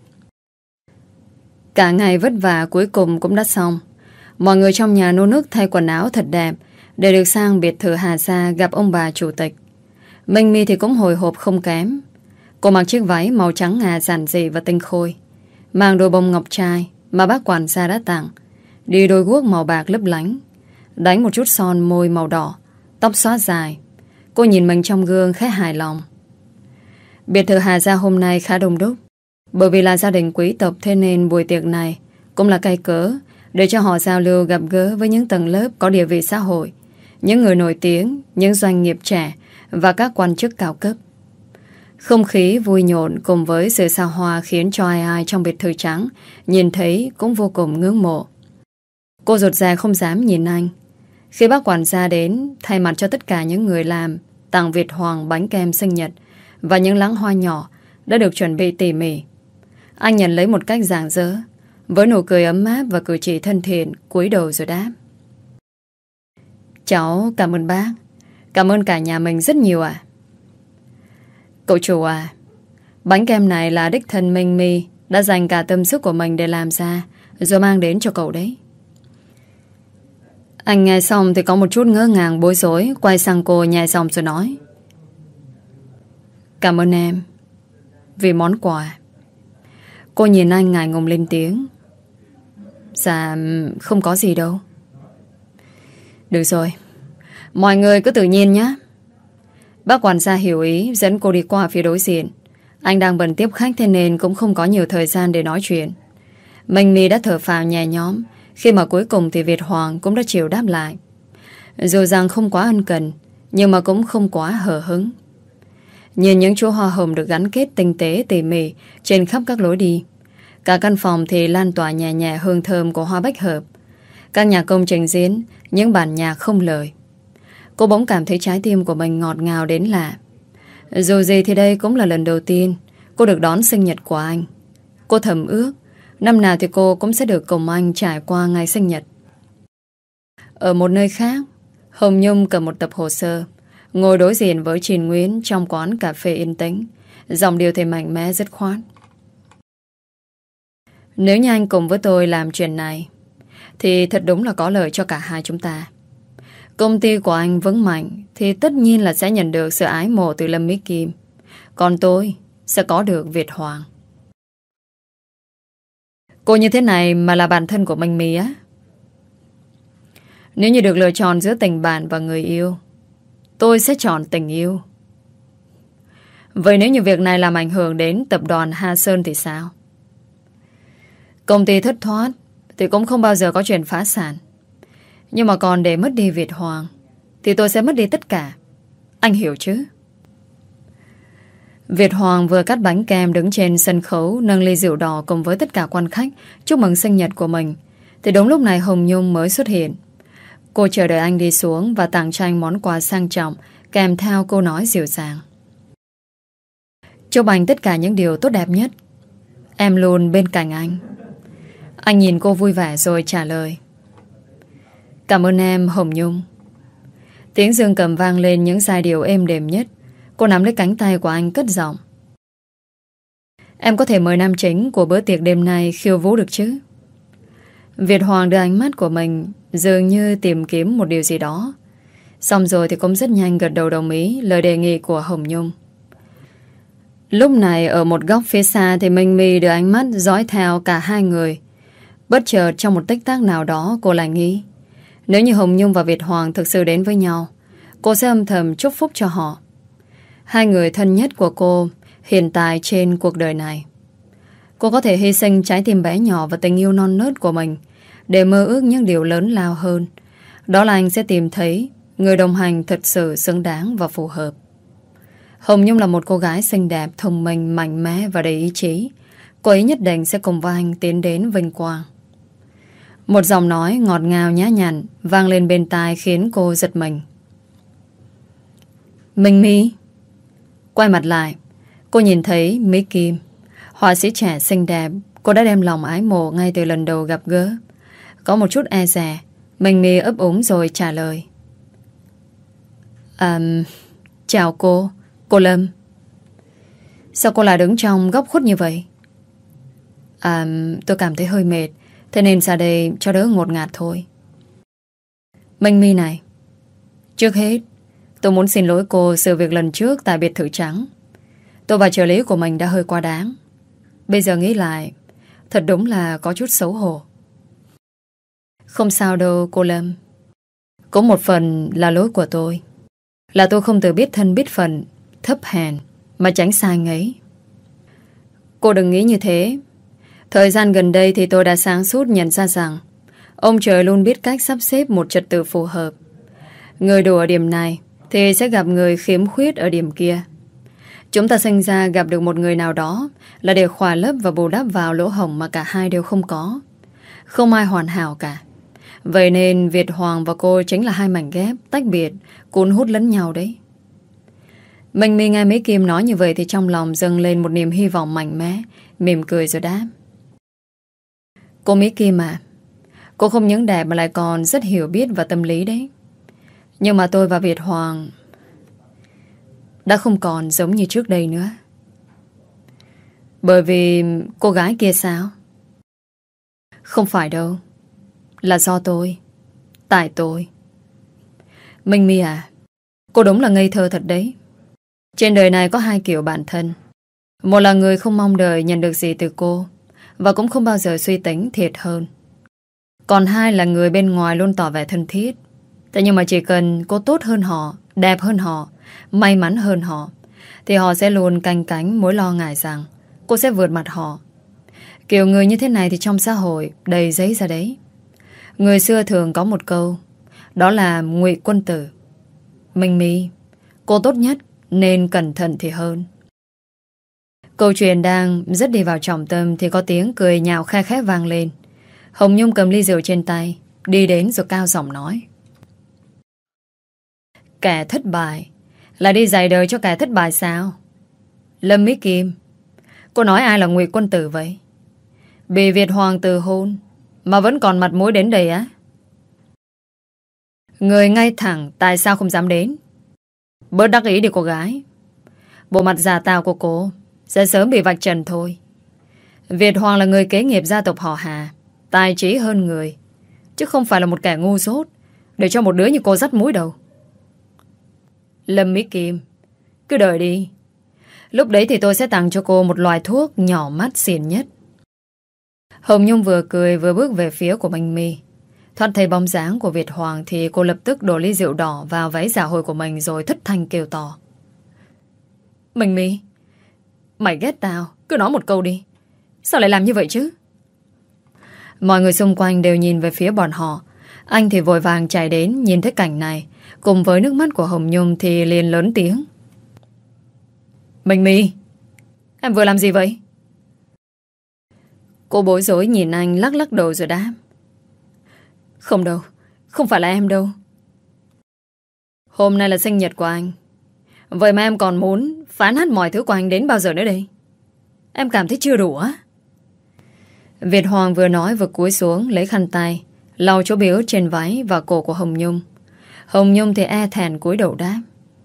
Cả ngày vất vả cuối cùng cũng đã xong. Mọi người trong nhà nô nức thay quần áo thật đẹp để được sang biệt thự Hà Gia gặp ông bà chủ tịch. Minh My thì cũng hồi hộp không kém. Cô mặc chiếc váy màu trắng ngà giản dị và tinh khôi, mang đôi bông ngọc trai mà bác quản gia đã tặng, đi đôi guốc màu bạc lấp lánh, đánh một chút son môi màu đỏ, tóc xõa dài. Cô nhìn mình trong gương khá hài lòng. Biệt thự Hà Gia hôm nay khá đông đúc. Bởi vì là gia đình quý tộc, thế nên buổi tiệc này cũng là cây cớ để cho họ giao lưu gặp gỡ với những tầng lớp có địa vị xã hội, những người nổi tiếng, những doanh nghiệp trẻ và các quan chức cao cấp. Không khí vui nhộn cùng với sự xa hoa khiến cho ai ai trong biệt thự trắng nhìn thấy cũng vô cùng ngưỡng mộ. Cô rụt rè không dám nhìn anh. Khi bác quản gia đến thay mặt cho tất cả những người làm tặng Việt Hoàng bánh kem sinh nhật và những lẵng hoa nhỏ đã được chuẩn bị tỉ mỉ, anh nhận lấy một cách rạng rỡ, với nụ cười ấm áp và cử chỉ thân thiện, cúi đầu rồi đáp: Cháu cảm ơn bác. Cảm ơn cả nhà mình rất nhiều ạ. Cậu chủ à, bánh kem này là đích thân Minh My đã dành cả tâm sức của mình để làm ra, rồi mang đến cho cậu đấy. Anh nghe xong thì có một chút ngỡ ngàng bối rối, quay sang cô nhẹ giọng rồi nói: Cảm ơn em vì món quà. Cô nhìn anh ngại ngùng lên tiếng: Dạ không có gì đâu. Được rồi, mọi người cứ tự nhiên nhé. Bác quản gia hiểu ý, dẫn cô đi qua phía đối diện. Anh đang bận tiếp khách, thế nên cũng không có nhiều thời gian để nói chuyện. Minh My đã thở phào nhẹ nhõm khi mà cuối cùng thì Việt Hoàng cũng đã chịu đáp lại. Dù rằng không quá ân cần, nhưng mà cũng không quá hờ hững. Nhìn những chú hoa hồng được gắn kết tinh tế tỉ mỉ trên khắp các lối đi. Cả căn phòng thì lan tỏa nhẹ nhẹ hương thơm của hoa bách hợp. Các nhạc công trình diễn những bản nhạc không lời. Cô bỗng cảm thấy trái tim của mình ngọt ngào đến lạ. Dù gì thì đây cũng là lần đầu tiên cô được đón sinh nhật của anh. Cô thầm ước năm nào thì cô cũng sẽ được cùng anh trải qua ngày sinh nhật. Ở một nơi khác, Hồng Nhung cầm một tập hồ sơ, ngồi đối diện với Trình Nguyễn trong quán cà phê yên tĩnh. Giọng điệu thì mạnh mẽ dứt khoát. Nếu như anh cùng với tôi làm chuyện này thì thật đúng là có lợi cho cả hai chúng ta. Công ty của anh vững mạnh thì tất nhiên là sẽ nhận được sự ái mộ từ Lâm Mỹ Kim. Còn tôi sẽ có được Việt Hoàng. Cô như thế này mà là bạn thân của Minh My á? Nếu như được lựa chọn giữa tình bạn và người yêu, tôi sẽ chọn tình yêu. Vậy nếu như việc này làm ảnh hưởng đến tập đoàn Hà Sơn thì sao? Công ty thất thoát thì cũng không bao giờ có chuyện phá sản. Nhưng mà còn để mất đi Việt Hoàng thì tôi sẽ mất đi tất cả. Anh hiểu chứ? Việt Hoàng vừa cắt bánh kem đứng trên sân khấu, nâng ly rượu đỏ cùng với tất cả quan khách chúc mừng sinh nhật của mình. Thì đúng lúc này Hồng Nhung mới xuất hiện. Cô chờ đợi anh đi xuống và tặng cho anh món quà sang trọng, kèm theo câu nói dịu dàng. Chúc anh tất cả những điều tốt đẹp nhất. Em luôn bên cạnh anh. Anh nhìn cô vui vẻ rồi trả lời. Cảm ơn em, Hồng Nhung. Tiếng dương cầm vang lên những giai điệu êm đềm nhất. Cô nắm lấy cánh tay của anh cất giọng. Em có thể mời nam chính của bữa tiệc đêm nay khiêu vũ được chứ? Việt Hoàng đưa ánh mắt của mình dường như tìm kiếm một điều gì đó. Xong rồi thì cũng rất nhanh gật đầu đồng ý lời đề nghị của Hồng Nhung. Lúc này ở một góc phía xa thì Minh My đưa ánh mắt dõi theo cả hai người. Bất chợt trong một tích tắc nào đó cô lại nghĩ, nếu như Hồng Nhung và Việt Hoàng thực sự đến với nhau, cô sẽ âm thầm chúc phúc cho họ. Hai người thân nhất của cô hiện tại trên cuộc đời này. Cô có thể hy sinh trái tim bé nhỏ và tình yêu non nớt của mình để mơ ước những điều lớn lao hơn. Đó là anh sẽ tìm thấy người đồng hành thật sự xứng đáng và phù hợp. Hồng Nhung là một cô gái xinh đẹp, thông minh, mạnh mẽ và đầy ý chí. Cô ấy nhất định sẽ cùng với anh tiến đến vinh quang. Một giọng nói ngọt ngào nhã nhặn vang lên bên tai khiến cô giật mình. Minh My. Quay mặt lại, cô nhìn thấy Mỹ Kim, họa sĩ trẻ xinh đẹp. Cô đã đem lòng ái mộ ngay từ lần đầu gặp gỡ. Có một chút e dè, Minh My ấp úng rồi trả lời. Chào cô Lâm. Sao cô lại đứng trong góc khuất như vậy? Tôi cảm thấy hơi mệt, thế nên ra đây cho đỡ ngột ngạt thôi. Minh My này, trước hết tôi muốn xin lỗi cô sự việc lần trước tại biệt thự trắng. Tôi và trợ lý của mình đã hơi quá đáng. Bây giờ nghĩ lại, thật đúng là có chút xấu hổ. Không sao đâu cô Lâm. Có một phần là lỗi của tôi. Là tôi không tự biết thân biết phận, thấp hèn mà tránh sai ngấy. Cô đừng nghĩ như thế. Thời gian gần đây thì tôi đã sáng suốt nhận ra rằng ông trời luôn biết cách sắp xếp một trật tự phù hợp. Người đủ ở điểm này thì sẽ gặp người khiếm khuyết ở điểm kia. Chúng ta sinh ra gặp được một người nào đó là để khỏa lấp và bù đắp vào lỗ hổng mà cả hai đều không có. Không ai hoàn hảo cả. Vậy nên Việt Hoàng và cô chính là hai mảnh ghép tách biệt, cuốn hút lẫn nhau đấy. Mình nghe Mỹ Kim nói như vậy thì trong lòng dâng lên một niềm hy vọng mạnh mẽ, mỉm cười rồi đáp. Cô Mỹ Kim à, cô không những đẹp mà lại còn rất hiểu biết và tâm lý đấy. Nhưng mà tôi và Việt Hoàng đã không còn giống như trước đây nữa. Bởi vì cô gái kia sao? Không phải đâu. Là do tôi. Tại tôi. Minh My à, cô đúng là ngây thơ thật đấy. Trên đời này có hai kiểu bạn thân. Một là người không mong đợi nhận được gì từ cô và cũng không bao giờ suy tính thiệt hơn. Còn hai là người bên ngoài luôn tỏ vẻ thân thiết Thế nhưng mà chỉ cần cô tốt hơn họ, đẹp hơn họ, may mắn hơn họ, thì họ sẽ luôn canh cánh mối lo ngại rằng cô sẽ vượt mặt họ. Kiểu người như thế này thì trong xã hội đầy giấy ra đấy. Người xưa thường có một câu, đó là ngụy quân tử. Minh My, cô tốt nhất nên cẩn thận thì hơn. Câu chuyện đang rất đi vào trọng tâm thì có tiếng cười nhạo khe khẽ vang lên. Hồng Nhung cầm ly rượu trên tay, đi đến rồi cao giọng nói: Kẻ thất bại là đi dạy đời cho kẻ thất bại sao? Lâm Mỹ Kim, cô nói ai là ngụy quân tử vậy? Bị Việt Hoàng từ hôn mà vẫn còn mặt mũi đến đây á? Người ngay thẳng tại sao không dám đến? Bớt đắc ý đi cô gái. Bộ mặt giả tạo của cô sẽ sớm bị vạch trần thôi. Việt Hoàng là người kế nghiệp gia tộc họ Hà, tài trí hơn người, chứ không phải là một kẻ ngu dốt để cho một đứa như cô dắt mũi đâu. Lâm Mỹ Kim, cứ đợi đi. Lúc đấy thì tôi sẽ tặng cho cô một loại thuốc nhỏ mắt xịn nhất. Hồng Nhung vừa cười vừa bước về phía của Minh My. Thoát thấy bóng dáng của Việt Hoàng thì cô lập tức đổ ly rượu đỏ vào váy dạ hội của mình rồi thất thanh kêu to: Minh My, mày ghét tao, cứ nói một câu đi. Sao lại làm như vậy chứ? Mọi người xung quanh đều nhìn về phía bọn họ. Anh thì vội vàng chạy đến nhìn thấy cảnh này. Cùng với nước mắt của Hồng Nhung thì liền lớn tiếng: Minh My, em vừa làm gì vậy? Cô bối rối nhìn anh lắc lắc đầu rồi đáp: Không đâu, không phải là em đâu. Hôm nay là sinh nhật của anh, vậy mà em còn muốn phán hết mọi thứ của anh đến bao giờ nữa đây? Em cảm thấy chưa đủ á? Việt Hoàng vừa nói vừa cúi xuống lấy khăn tay lau chỗ bị ướt trên váy và cổ của Hồng Nhung. Hồng Nhung thì e thẹn cúi đầu đáp: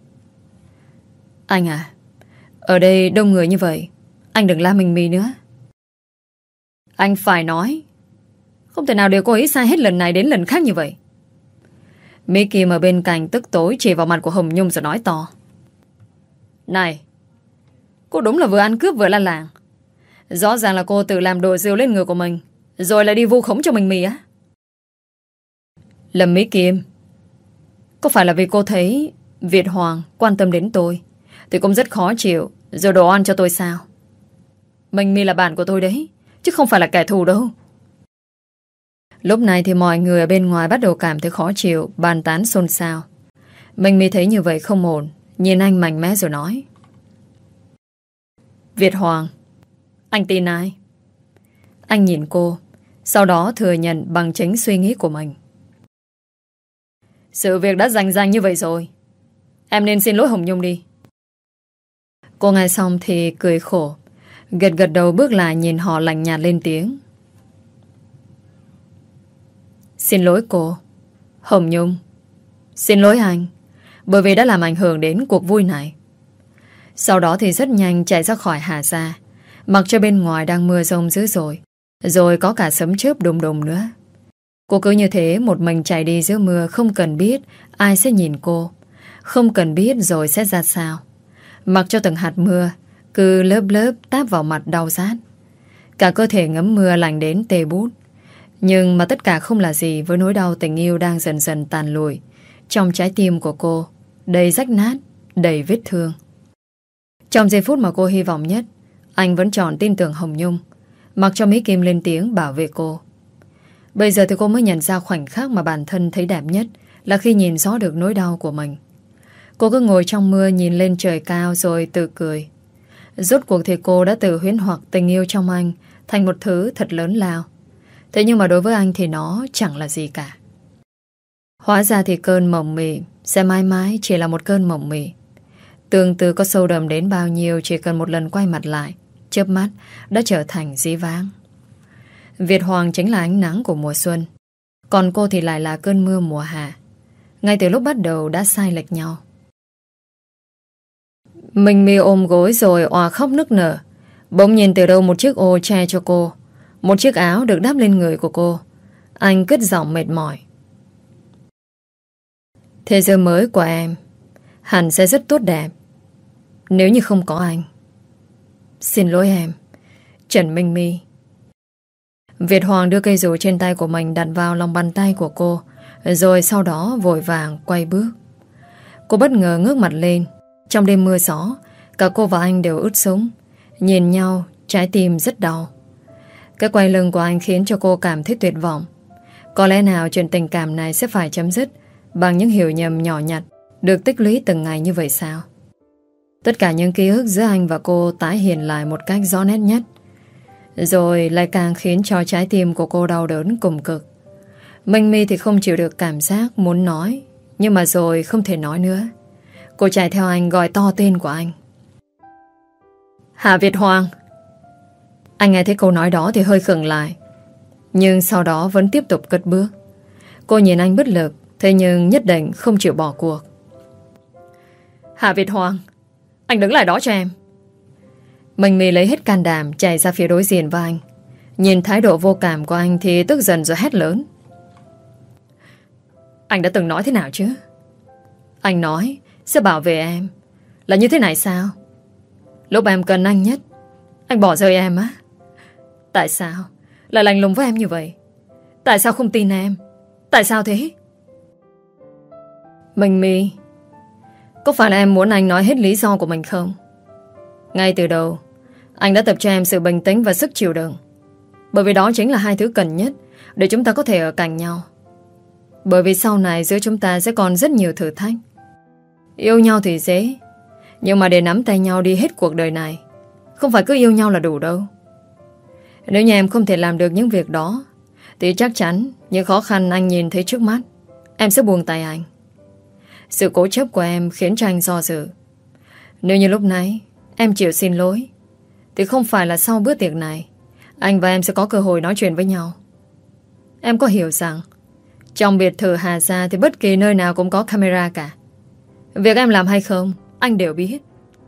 Anh à, ở đây đông người như vậy, anh đừng la Minh My nữa. Anh phải nói, không thể nào để cô ấy sai hết lần này đến lần khác như vậy. Mỹ Kim ở bên cạnh tức tối chỉ vào mặt của Hồng Nhung rồi nói to: Này, cô đúng là vừa ăn cướp vừa la làng. Rõ ràng là cô tự làm đồ rượu lên người của mình, rồi lại đi vu khống cho mình mì á. Lâm Mỹ Kim, có phải là vì cô thấy Việt Hoàng quan tâm đến tôi thì cũng rất khó chịu rồi đổ oan cho tôi sao? Mình mì là bạn của tôi đấy, chứ không phải là kẻ thù đâu. Lúc này thì mọi người ở bên ngoài bắt đầu cảm thấy khó chịu, bàn tán xôn xao. Mình mì thấy như vậy không ổn, nhìn anh mạnh mẽ rồi nói: Việt Hoàng, anh tin ai? Anh nhìn cô, sau đó thừa nhận bằng chính suy nghĩ của mình: Sự việc đã rành rành như vậy rồi, em nên xin lỗi Hồng Nhung đi. Cô nghe xong thì cười khổ, gật gật đầu bước lại nhìn họ lạnh nhạt lên tiếng: Xin lỗi cô, Hồng Nhung. Xin lỗi anh, bởi vì đã làm ảnh hưởng đến cuộc vui này. Sau đó thì rất nhanh chạy ra khỏi Hà Gia, mặc cho bên ngoài đang mưa rông dữ dội, rồi có cả sấm chớp đùng đùng nữa. Cô cứ như thế một mình chạy đi giữa mưa, không cần biết ai sẽ nhìn cô, không cần biết rồi sẽ ra sao. Mặc cho từng hạt mưa cứ lớp lớp táp vào mặt đau rát. Cả cơ thể ngấm mưa lạnh đến tê bút. Nhưng mà tất cả không là gì với nỗi đau tình yêu đang dần dần tàn lụi trong trái tim của cô, đầy rách nát, đầy vết thương. Trong giây phút mà cô hy vọng nhất, anh vẫn chọn tin tưởng Hồng Nhung, mặc cho Mỹ Kim lên tiếng bảo vệ cô. Bây giờ thì cô mới nhận ra khoảnh khắc mà bản thân thấy đẹp nhất là khi nhìn rõ được nỗi đau của mình. Cô cứ ngồi trong mưa nhìn lên trời cao rồi tự cười. Rốt cuộc thì cô đã tự huyễn hoặc tình yêu trong anh thành một thứ thật lớn lao. Thế nhưng mà đối với anh thì nó chẳng là gì cả. Hóa ra thì cơn mộng mị sẽ mãi mãi chỉ là một cơn mộng mị. Tương tự có sâu đậm đến bao nhiêu, chỉ cần một lần quay mặt lại, chớp mắt đã trở thành dĩ vãng. Việt Hoàng chính là ánh nắng của mùa xuân, còn cô thì lại là cơn mưa mùa hạ. Ngay từ lúc bắt đầu đã sai lệch nhau. Mình mi ôm gối rồi òa khóc nức nở. Bỗng nhìn từ đâu một chiếc ô che cho cô, một chiếc áo được đắp lên người của cô. Anh cất giọng mệt mỏi: Thế giới mới của em hẳn sẽ rất tốt đẹp nếu như không có anh. Xin lỗi em, Trần Minh My. Việt Hoàng đưa cây dù trên tay của mình đặt vào lòng bàn tay của cô, rồi sau đó vội vàng quay bước. Cô bất ngờ ngước mặt lên. Trong đêm mưa gió, cả cô và anh đều ướt sũng. Nhìn nhau, trái tim rất đau. Cái quay lưng của anh khiến cho cô cảm thấy tuyệt vọng. Có lẽ nào chuyện tình cảm này sẽ phải chấm dứt bằng những hiểu nhầm nhỏ nhặt được tích lũy từng ngày như vậy sao? Tất cả những ký ức giữa anh và cô tái hiện lại một cách rõ nét nhất, rồi lại càng khiến cho trái tim của cô đau đớn cùng cực. Minh My thì không chịu được cảm giác muốn nói, nhưng mà rồi không thể nói nữa. Cô chạy theo anh gọi to tên của anh. Hạ Việt Hoàng. Anh nghe thấy câu nói đó thì hơi khựng lại, nhưng sau đó vẫn tiếp tục cất bước. Cô nhìn anh bất lực, thế nhưng nhất định không chịu bỏ cuộc. Hạ Việt Hoàng, anh đứng lại đó cho em. Minh My lấy hết can đảm chạy ra phía đối diện với anh. Nhìn thái độ vô cảm của anh thì tức giận rồi hét lớn. Anh đã từng nói thế nào chứ? Anh nói sẽ bảo vệ em. Là như thế này sao? Lúc em cần anh nhất, anh bỏ rơi em á? Tại sao lại lạnh lùng với em như vậy? Tại sao không tin em? Tại sao thế? Minh My, có phải là em muốn anh nói hết lý do của mình không? Ngay từ đầu, anh đã tập cho em sự bình tĩnh và sức chịu đựng. Bởi vì đó chính là hai thứ cần nhất để chúng ta có thể ở cạnh nhau. Bởi vì sau này giữa chúng ta sẽ còn rất nhiều thử thách. Yêu nhau thì dễ, nhưng mà để nắm tay nhau đi hết cuộc đời này, không phải cứ yêu nhau là đủ đâu. Nếu như em không thể làm được những việc đó, thì chắc chắn những khó khăn anh nhìn thấy trước mắt, em sẽ buông tay anh. Sự cố chấp của em khiến cho anh do dự. Nếu như lúc nãy em chịu xin lỗi, thì không phải là sau bữa tiệc này anh và em sẽ có cơ hội nói chuyện với nhau. Em có hiểu rằng trong biệt thự Hà Gia thì bất kỳ nơi nào cũng có camera cả. Việc em làm hay không, anh đều biết.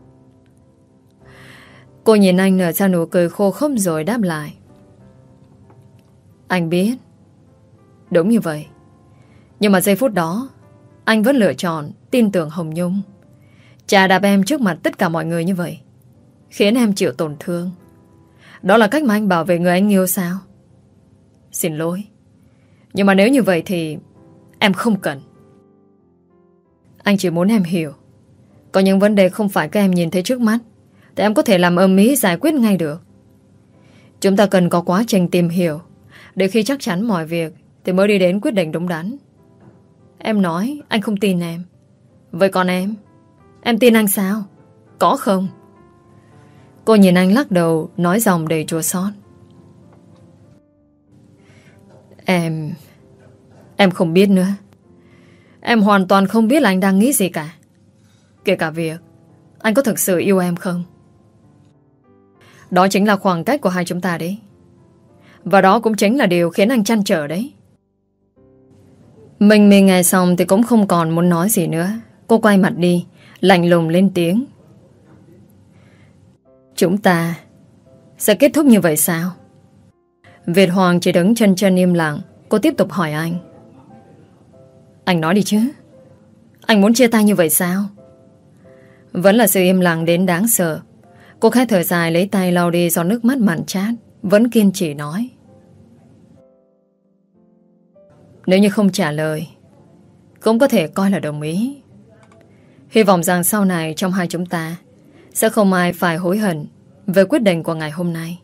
Cô nhìn anh nở ra nụ cười khô khốc rồi đáp lại. Anh biết. Đúng như vậy. Nhưng mà giây phút đó anh vẫn lựa chọn tin tưởng Hồng Nhung, chà đạp em trước mặt tất cả mọi người như vậy, khiến em chịu tổn thương. Đó là cách mà anh bảo vệ người anh yêu sao? Xin lỗi, nhưng mà nếu như vậy thì em không cần. Anh chỉ muốn em hiểu, có những vấn đề không phải các em nhìn thấy trước mắt thì em có thể làm ầm ĩ giải quyết ngay được. Chúng ta cần có quá trình tìm hiểu, để khi chắc chắn mọi việc thì mới đi đến quyết định đúng đắn. Em nói anh không tin em. Vậy còn em tin anh sao? Có không? Cô nhìn anh lắc đầu, nói giọng đầy chua xót. Em không biết nữa. Em hoàn toàn không biết là anh đang nghĩ gì cả. Kể cả việc anh có thực sự yêu em không. Đó chính là khoảng cách của hai chúng ta đấy. Và đó cũng chính là điều khiến anh trăn trở đấy. Mình nghe xong thì cũng không còn muốn nói gì nữa. Cô quay mặt đi, lạnh lùng lên tiếng. Chúng ta sẽ kết thúc như vậy sao? Việt Hoàng chỉ đứng chân chân im lặng. Cô tiếp tục hỏi anh. Anh nói đi chứ. Anh muốn chia tay như vậy sao? Vẫn là sự im lặng đến đáng sợ. Cô khẽ thở dài lấy tay lau đi giọt nước mắt mặn chát. Vẫn kiên trì nói. Nếu như không trả lời, cũng có thể coi là đồng ý. Hy vọng rằng sau này trong hai chúng ta sẽ không ai phải hối hận về quyết định của ngày hôm nay.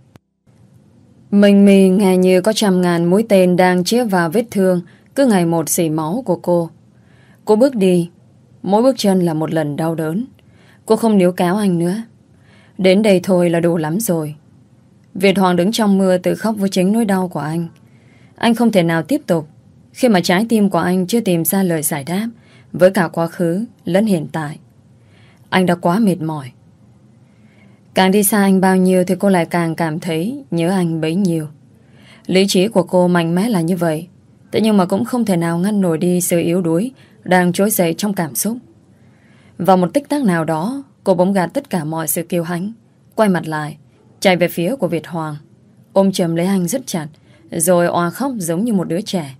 Mình nghe như có trăm ngàn mũi tên đang chĩa vào vết thương cứ ngày một xỉ máu của cô. Cô bước đi, mỗi bước chân là một lần đau đớn. Cô không níu kéo anh nữa. Đến đây thôi là đủ lắm rồi. Việt Hoàng đứng trong mưa tự khóc với chính nỗi đau của anh. Anh không thể nào tiếp tục khi mà trái tim của anh chưa tìm ra lời giải đáp với cả quá khứ lẫn hiện tại. Anh đã quá mệt mỏi. Càng đi xa anh bao nhiêu thì cô lại càng cảm thấy nhớ anh bấy nhiêu. Lý trí của cô mạnh mẽ là như vậy, thế nhưng mà cũng không thể nào ngăn nổi đi sự yếu đuối đang trỗi dậy trong cảm xúc. Vào một tích tắc nào đó, cô bỗng gạt tất cả mọi sự kiêu hãnh, quay mặt lại, chạy về phía của Việt Hoàng, ôm chầm lấy anh rất chặt, rồi òa khóc giống như một đứa trẻ.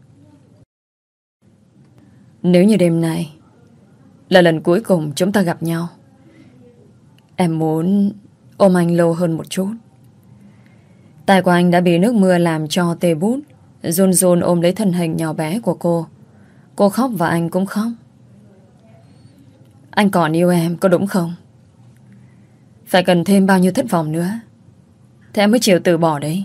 Nếu như đêm nay là lần cuối cùng chúng ta gặp nhau, em muốn ôm anh lâu hơn một chút. Tay của anh đã bị nước mưa làm cho tê bút, run run ôm lấy thân hình nhỏ bé của cô, Cô khóc và anh cũng khóc. Anh còn yêu em có đúng không? Phải cần thêm bao nhiêu thất vọng nữa thế em mới chịu từ bỏ đấy?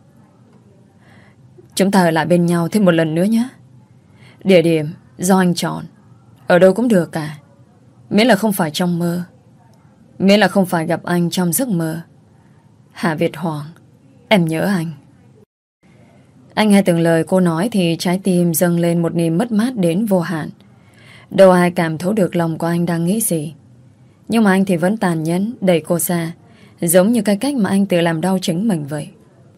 Chúng ta ở lại bên nhau thêm một lần nữa nhé. Địa điểm do anh chọn, ở đâu cũng được cả, miễn là không phải trong mơ, miễn là không phải gặp anh trong giấc mơ. Hạ Việt Hoàng, em nhớ anh. Anh nghe từng lời cô nói thì trái tim dâng lên một niềm mất mát đến vô hạn. Đâu ai cảm thấu được lòng của anh đang nghĩ gì. Nhưng mà anh thì vẫn tàn nhẫn đẩy cô ra, giống như cái cách mà anh tự làm đau chính mình vậy.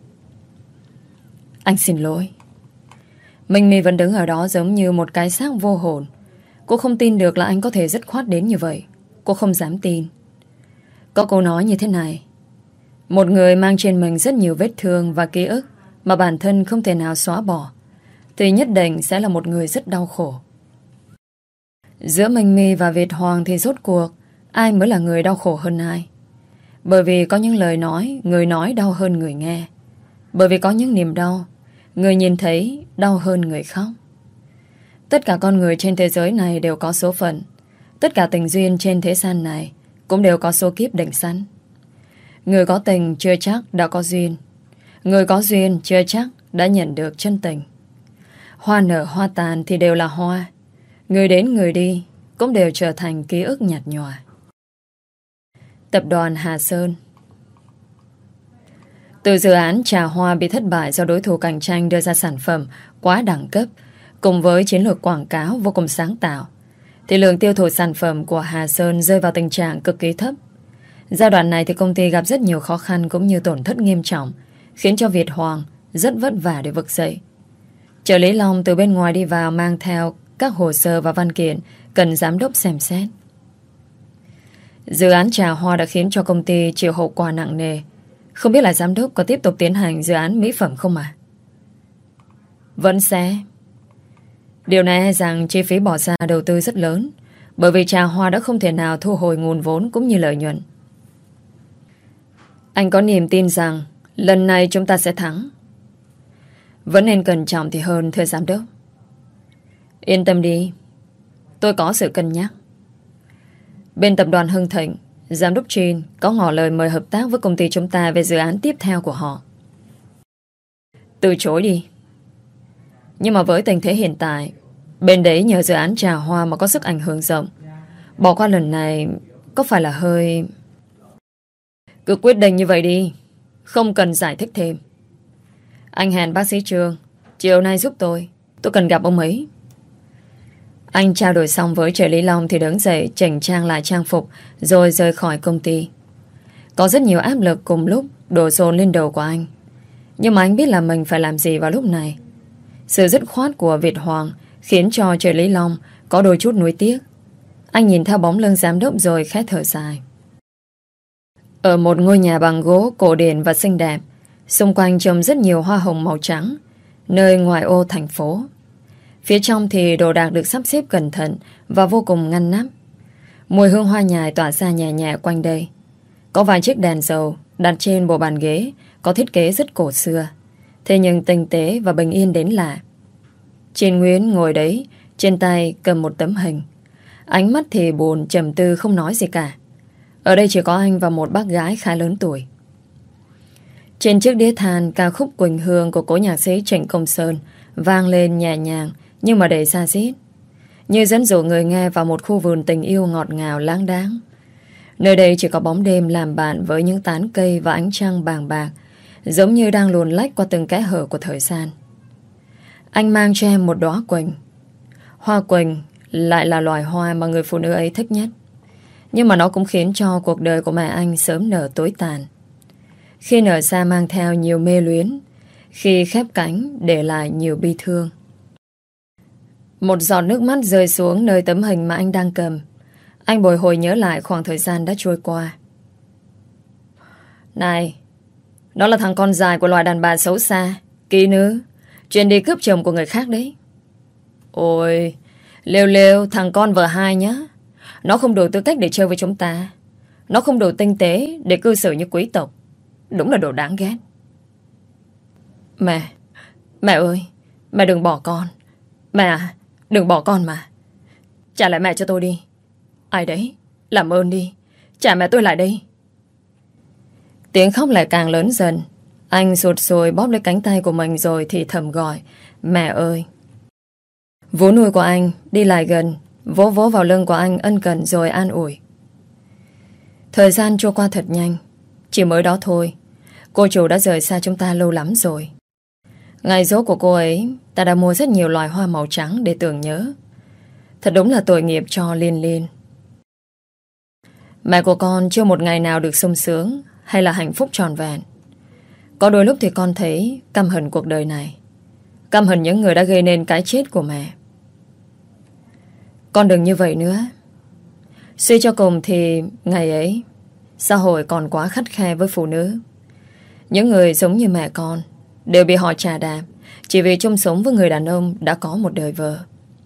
Anh xin lỗi. Minh My vẫn đứng ở đó giống như một cái xác vô hồn. Cô không tin được là anh có thể dứt khoát đến như vậy. Cô không dám tin. Có câu nói như thế này: một người mang trên mình rất nhiều vết thương và ký ức mà bản thân không thể nào xóa bỏ thì nhất định sẽ là một người rất đau khổ. Giữa Minh My và Việt Hoàng thì rốt cuộc ai mới là người đau khổ hơn ai? Bởi vì có những lời nói, người nói đau hơn người nghe. Bởi vì có những niềm đau, người nhìn thấy đau hơn người khóc. Tất cả con người trên thế giới này đều có số phận. Tất cả tình duyên trên thế gian này cũng đều có số kiếp định sẵn. Người có tình chưa chắc đã có duyên. Người có duyên chưa chắc đã nhận được chân tình. Hoa nở hoa tàn thì đều là hoa. Người đến người đi cũng đều trở thành ký ức nhạt nhòa. Tập đoàn Hà Sơn. Từ dự án trà hoa bị thất bại do đối thủ cạnh tranh đưa ra sản phẩm quá đẳng cấp cùng với chiến lược quảng cáo vô cùng sáng tạo, thì lượng tiêu thụ sản phẩm của Hà Sơn rơi vào tình trạng cực kỳ thấp. Giai đoạn này thì công ty gặp rất nhiều khó khăn cũng như tổn thất nghiêm trọng, khiến cho Việt Hoàng rất vất vả để vực dậy. Trợ lý Long từ bên ngoài đi vào mang theo các hồ sơ và văn kiện cần giám đốc xem xét. Dự án trà hoa đã khiến cho công ty chịu hậu quả nặng nề. Không biết là giám đốc có tiếp tục tiến hành dự án mỹ phẩm không ạ? Vẫn sẽ. Điều này e rằng chi phí bỏ ra đầu tư rất lớn, bởi vì trà hoa đã không thể nào thu hồi nguồn vốn cũng như lợi nhuận. Anh có niềm tin rằng lần này chúng ta sẽ thắng. Vẫn nên cẩn trọng thì hơn, thưa giám đốc. Yên tâm đi, tôi có sự cân nhắc. Bên tập đoàn Hưng Thịnh, giám đốc Trinh có ngỏ lời mời hợp tác với công ty chúng ta về dự án tiếp theo của họ. Từ chối đi. Nhưng mà với tình thế hiện tại, bên đấy nhờ dự án trà hoa mà có sức ảnh hưởng rộng, bỏ qua lần này có phải là hơi... Cứ quyết định như vậy đi, không cần giải thích thêm. Anh hẹn bác sĩ Trương chiều nay giúp tôi cần gặp ông ấy. Anh trao đổi xong với trợ lý Long thì đứng dậy chỉnh trang lại trang phục rồi rời khỏi công ty. Có rất nhiều áp lực cùng lúc đổ dồn lên đầu của anh, nhưng mà anh biết là mình phải làm gì vào lúc này. Sự dứt khoát của Việt Hoàng khiến cho trợ lý Long có đôi chút nuối tiếc. Anh nhìn theo bóng lưng giám đốc rồi khẽ thở dài. Ở một ngôi nhà bằng gỗ cổ điển và xinh đẹp, xung quanh trồng rất nhiều hoa hồng màu trắng, nơi ngoại ô thành phố. Phía trong thì đồ đạc được sắp xếp cẩn thận và vô cùng ngăn nắp. Mùi hương hoa nhài tỏa ra nhẹ nhẹ quanh đây. Có vài chiếc đèn dầu đặt trên bộ bàn ghế có thiết kế rất cổ xưa, thế nhưng tinh tế và bình yên đến lạ. Trên Nguyễn ngồi đấy, trên tay cầm một tấm hình. Ánh mắt thì buồn trầm tư không nói gì cả. Ở đây chỉ có anh và một bác gái khá lớn tuổi. Trên chiếc đĩa than, ca khúc Quỳnh Hương của cố nhạc sĩ Trịnh Công Sơn vang lên nhẹ nhàng nhưng mà đầy xa xít, như dẫn dụ người nghe vào một khu vườn tình yêu ngọt ngào lãng đãng. Nơi đây chỉ có bóng đêm làm bạn với những tán cây và ánh trăng bàng bạc, giống như đang luồn lách qua từng kẽ hở của thời gian. Anh mang cho em một đóa quỳnh. Hoa quỳnh lại là loài hoa mà người phụ nữ ấy thích nhất, nhưng mà nó cũng khiến cho cuộc đời của mẹ anh sớm nở tối tàn. Khi nở ra mang theo nhiều mê luyến, khi khép cánh để lại nhiều bi thương. Một giọt nước mắt rơi xuống nơi tấm hình mà anh đang cầm. Anh bồi hồi nhớ lại khoảng thời gian đã trôi qua. Này, nó là thằng con dài của loài đàn bà xấu xa, kỹ nữ, chuyên đi cướp chồng của người khác đấy. Ôi, lêu lêu thằng con vợ hai nhá. Nó không đủ tư cách để chơi với chúng ta. Nó không đủ tinh tế để cư xử như quý tộc. Đúng là đồ đáng ghét. Mẹ ơi, mẹ đừng bỏ con. Mẹ à, Đừng bỏ con mà. Trả lại mẹ cho tôi đi. Ai đấy, làm ơn đi, trả mẹ tôi lại đây. Tiếng khóc lại càng lớn dần. Anh sụt sùi bóp lấy cánh tay của mình rồi thì thầm gọi: mẹ ơi. Vú nuôi của anh đi lại gần, vỗ vỗ vào lưng của anh ân cần rồi an ủi. Thời gian trôi qua thật nhanh. Chỉ mới đó thôi, cô chủ đã rời xa chúng ta lâu lắm rồi. Ngày giỗ của cô ấy, ta đã mua rất nhiều loài hoa màu trắng để tưởng nhớ. Thật đúng là tội nghiệp cho Liên Liên. Mẹ của con chưa một ngày nào được sung sướng hay là hạnh phúc trọn vẹn. Có đôi lúc thì con thấy căm hận cuộc đời này, căm hận những người đã gây nên cái chết của mẹ. Con đừng như vậy nữa. Suy cho cùng thì ngày ấy xã hội còn quá khắt khe với phụ nữ. Những người giống như mẹ con đều bị họ chà đạp chỉ vì chung sống với người đàn ông đã có một đời vợ.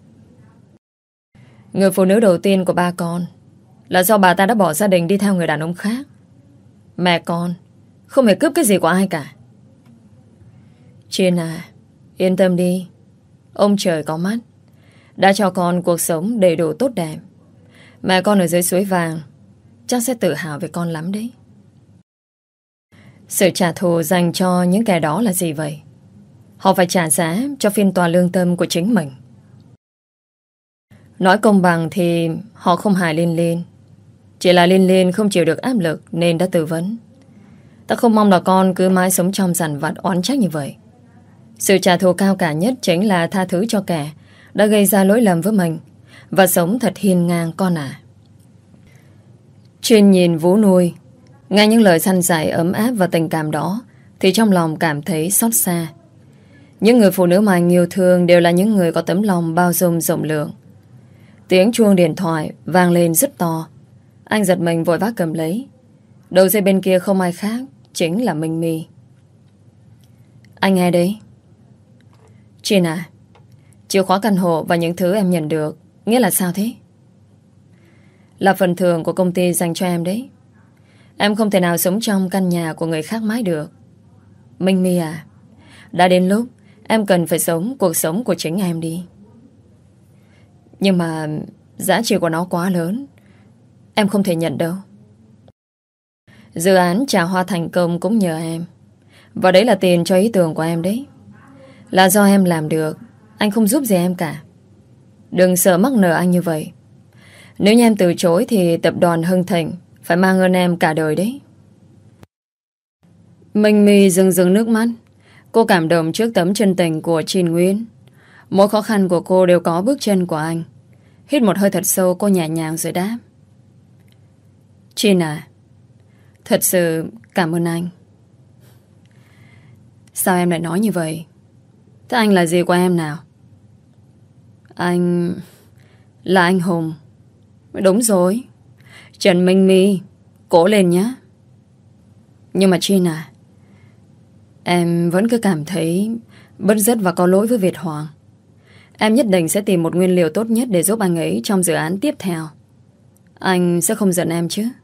Người phụ nữ đầu tiên của ba con là do bà ta đã bỏ gia đình đi theo người đàn ông khác. Mẹ con không hề cướp cái gì của ai cả. Chin à, yên tâm đi. Ông trời có mắt, đã cho con cuộc sống đầy đủ tốt đẹp. Mẹ con ở dưới suối vàng chắc sẽ tự hào về con lắm đấy. Sự trả thù dành cho những kẻ đó là gì vậy? Họ phải trả giá cho phiên tòa lương tâm của chính mình. Nói công bằng thì họ không hại Liên Liên. Chỉ là Liên Liên không chịu được áp lực nên đã tự vấn. Ta không mong là con cứ mãi sống trong dằn vặt oán trách như vậy. Sự trả thù cao cả nhất chính là tha thứ cho kẻ đã gây ra lỗi lầm với mình và sống thật hiên ngang con à. Chuyên nhìn vú nuôi, nghe những lời săn dạy ấm áp và tình cảm đó thì trong lòng cảm thấy xót xa. Những người phụ nữ mà anh yêu thương đều là những người có tấm lòng bao dung rộng lượng. Tiếng chuông điện thoại vang lên rất to. Anh giật mình vội vã cầm lấy. Đầu dây bên kia không ai khác, chính là Minh My. Anh nghe đấy. Chin à, chìa khóa căn hộ và những thứ em nhận được nghĩa là sao thế? Là phần thưởng của công ty dành cho em đấy. Em không thể nào sống trong căn nhà của người khác mãi được. Minh My à, đã đến lúc em cần phải sống cuộc sống của chính em đi. Nhưng mà giá trị của nó quá lớn, em không thể nhận đâu. Dự án trà hoa thành công cũng nhờ em. Và đấy là tiền cho ý tưởng của em đấy. Là do em làm được, anh không giúp gì em cả. Đừng sợ mắc nợ anh như vậy. Nếu như em từ chối thì tập đoàn Hưng Thịnh phải mang ơn em cả đời đấy. Minh My rưng rưng nước mắt. Cô cảm động trước tấm chân tình của Chin Nguyễn. Mỗi khó khăn của cô đều có bước chân của anh. Hít một hơi thật sâu, cô nhẹ nhàng rồi đáp: Chin à, thật sự cảm ơn anh. Sao em lại nói như vậy? Thế anh là gì của em nào? Anh là anh Hùng. Đúng rồi, Trần Minh My, cố lên nhé. Nhưng mà Chin à, em vẫn cứ cảm thấy bứt rứt và có lỗi với Việt Hoàng. Em nhất định sẽ tìm một nguyên liệu tốt nhất để giúp anh ấy trong dự án tiếp theo. Anh sẽ không giận em chứ?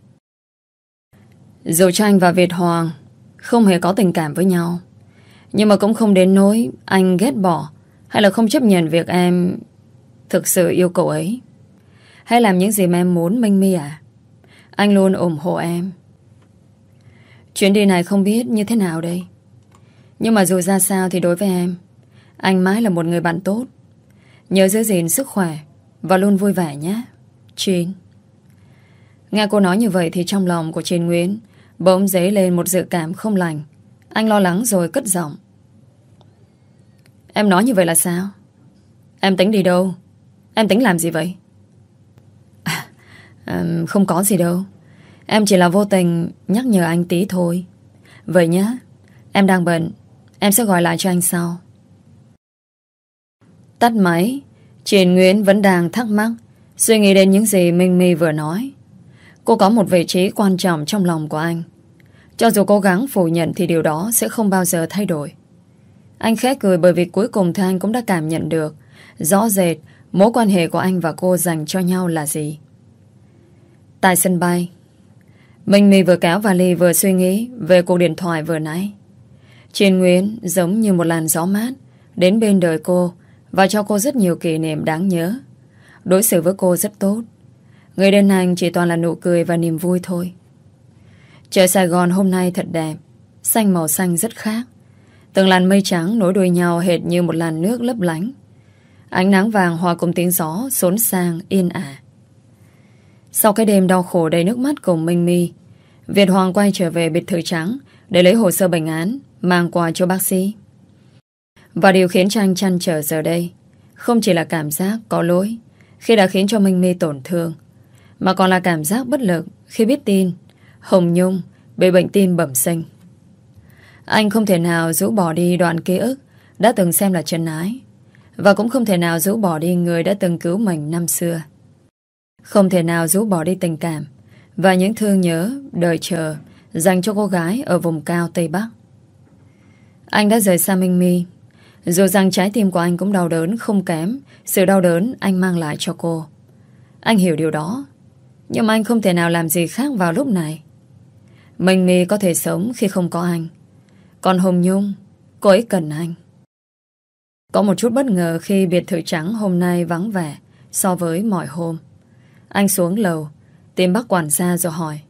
Dù cho anh và Việt Hoàng không hề có tình cảm với nhau, nhưng mà cũng không đến nỗi anh ghét bỏ hay là không chấp nhận việc em thực sự yêu cậu ấy. Hãy làm những gì mà em muốn, Minh My à. Anh luôn ủng hộ em. Chuyến đi này không biết như thế nào đây, nhưng mà dù ra sao thì đối với em, anh mãi là một người bạn tốt. Nhớ giữ gìn sức khỏe và luôn vui vẻ nhé, Chin. Nghe cô nói như vậy thì trong lòng của Chin Nguyễn bỗng dấy lên một dự cảm không lành. Anh lo lắng rồi cất giọng: Em nói như vậy là sao? Em tính đi đâu? Em tính làm gì vậy? Không có gì đâu. Em chỉ là vô tình nhắc nhở anh tí thôi. Vậy nhé, em đang bận, em sẽ gọi lại cho anh sau. Tắt máy, Chin Nguyễn vẫn đang thắc mắc, suy nghĩ đến những gì Minh My vừa nói. Cô có một vị trí quan trọng trong lòng của anh. Cho dù cố gắng phủ nhận thì điều đó sẽ không bao giờ thay đổi. Anh khẽ cười bởi vì cuối cùng thì anh cũng đã cảm nhận được rõ rệt mối quan hệ của anh và cô dành cho nhau là gì. Tại sân bay, Minh My vừa kéo vali vừa suy nghĩ về cuộc điện thoại vừa nãy. Chin Nguyễn giống như một làn gió mát đến bên đời cô và cho cô rất nhiều kỷ niệm đáng nhớ. Đối xử với cô rất tốt. Người đến anh chỉ toàn là nụ cười và niềm vui thôi. Trời Sài Gòn hôm nay thật đẹp. Xanh màu xanh rất khác. Từng làn mây trắng nối đuôi nhau hệt như một làn nước lấp lánh. Ánh nắng vàng hòa cùng tiếng gió xốn sang yên ả. Sau cái đêm đau khổ đầy nước mắt cùng Minh My, Việt Hoàng quay trở về biệt thự trắng để lấy hồ sơ bệnh án mang qua cho bác sĩ. Và điều khiến cho anh trăn trở giờ đây không chỉ là cảm giác có lỗi khi đã khiến cho Minh My tổn thương, mà còn là cảm giác bất lực khi biết tin Hồng Nhung bị bệnh tim bẩm sinh. Anh không thể nào rũ bỏ đi đoạn ký ức đã từng xem là chân ái, và cũng không thể nào rũ bỏ đi người đã từng cứu mình năm xưa. Không thể nào rũ bỏ đi tình cảm và những thương nhớ đợi chờ dành cho cô gái ở vùng cao Tây Bắc. Anh đã rời xa Minh My, dù rằng trái tim của anh cũng đau đớn không kém sự đau đớn anh mang lại cho cô. Anh hiểu điều đó, nhưng mà anh không thể nào làm gì khác vào lúc này. Minh My có thể sống khi không có anh, còn Hồng Nhung, cô ấy cần anh. Có một chút bất ngờ khi biệt thự trắng hôm nay vắng vẻ so với mọi hôm. Anh xuống lầu tìm bác quản gia rồi hỏi: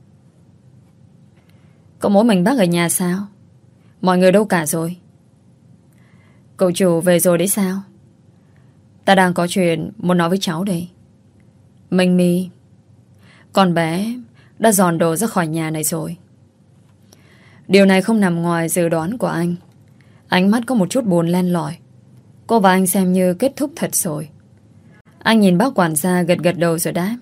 có mỗi mình bác ở nhà sao? Mọi người đâu cả rồi? Cậu chủ về rồi đấy sao? Ta đang có chuyện muốn nói với cháu đây. Minh My, con bé đã dọn đồ ra khỏi nhà này rồi. Điều này không nằm ngoài dự đoán của anh. Ánh mắt có một chút buồn len lỏi. Cô và anh xem như kết thúc thật rồi. Anh nhìn bác quản gia gật gật đầu rồi đáp: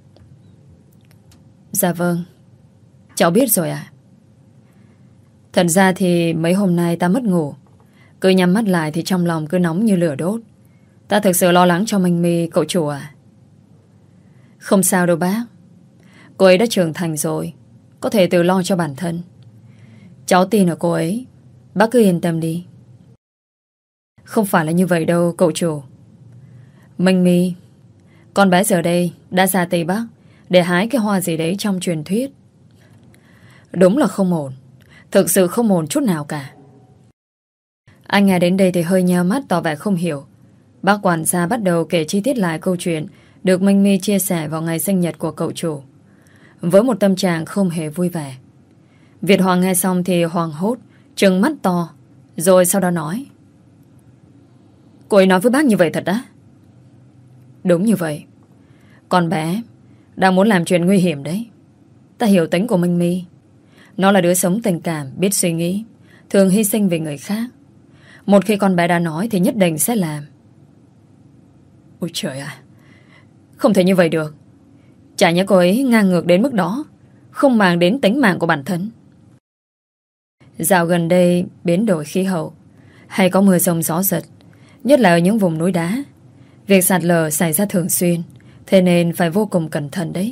dạ vâng, cháu biết rồi ạ. Thật ra thì mấy hôm nay ta mất ngủ. Cứ nhắm mắt lại thì trong lòng cứ nóng như lửa đốt. Ta thực sự lo lắng cho Minh My cậu chủ à. Không sao đâu bác. Cô ấy đã trưởng thành rồi, có thể tự lo cho bản thân. Cháu tin ở cô ấy. Bác cứ yên tâm đi. Không phải là như vậy đâu cậu chủ. Minh My, con bé giờ đây đã ra Tây Bắc để hái cái hoa gì đấy trong truyền thuyết. Đúng là không ổn. Thực sự không ổn chút nào cả. Anh nghe đến đây thì hơi nheo mắt tỏ vẻ không hiểu. Bác quản gia bắt đầu kể chi tiết lại câu chuyện được Minh My chia sẻ vào ngày sinh nhật của cậu chủ, với một tâm trạng không hề vui vẻ. Việt Hoàng nghe xong thì hoảng hốt, trừng mắt to, rồi sau đó nói: cô ấy nói với bác như vậy thật á? Đúng như vậy. Con bé đang muốn làm chuyện nguy hiểm đấy. Ta hiểu tính của Minh My. Nó là đứa sống tình cảm, biết suy nghĩ, thường hy sinh vì người khác. Một khi con bé đã nói thì nhất định sẽ làm. Ôi trời ạ, không thể như vậy được. Chả nhẽ cô ấy ngang ngược đến mức đó, không màng đến tính mạng của bản thân. Dạo gần đây biến đổi khí hậu, hay có mưa rông gió giật, nhất là ở những vùng núi đá. Việc sạt lở xảy ra thường xuyên, thế nên phải vô cùng cẩn thận đấy.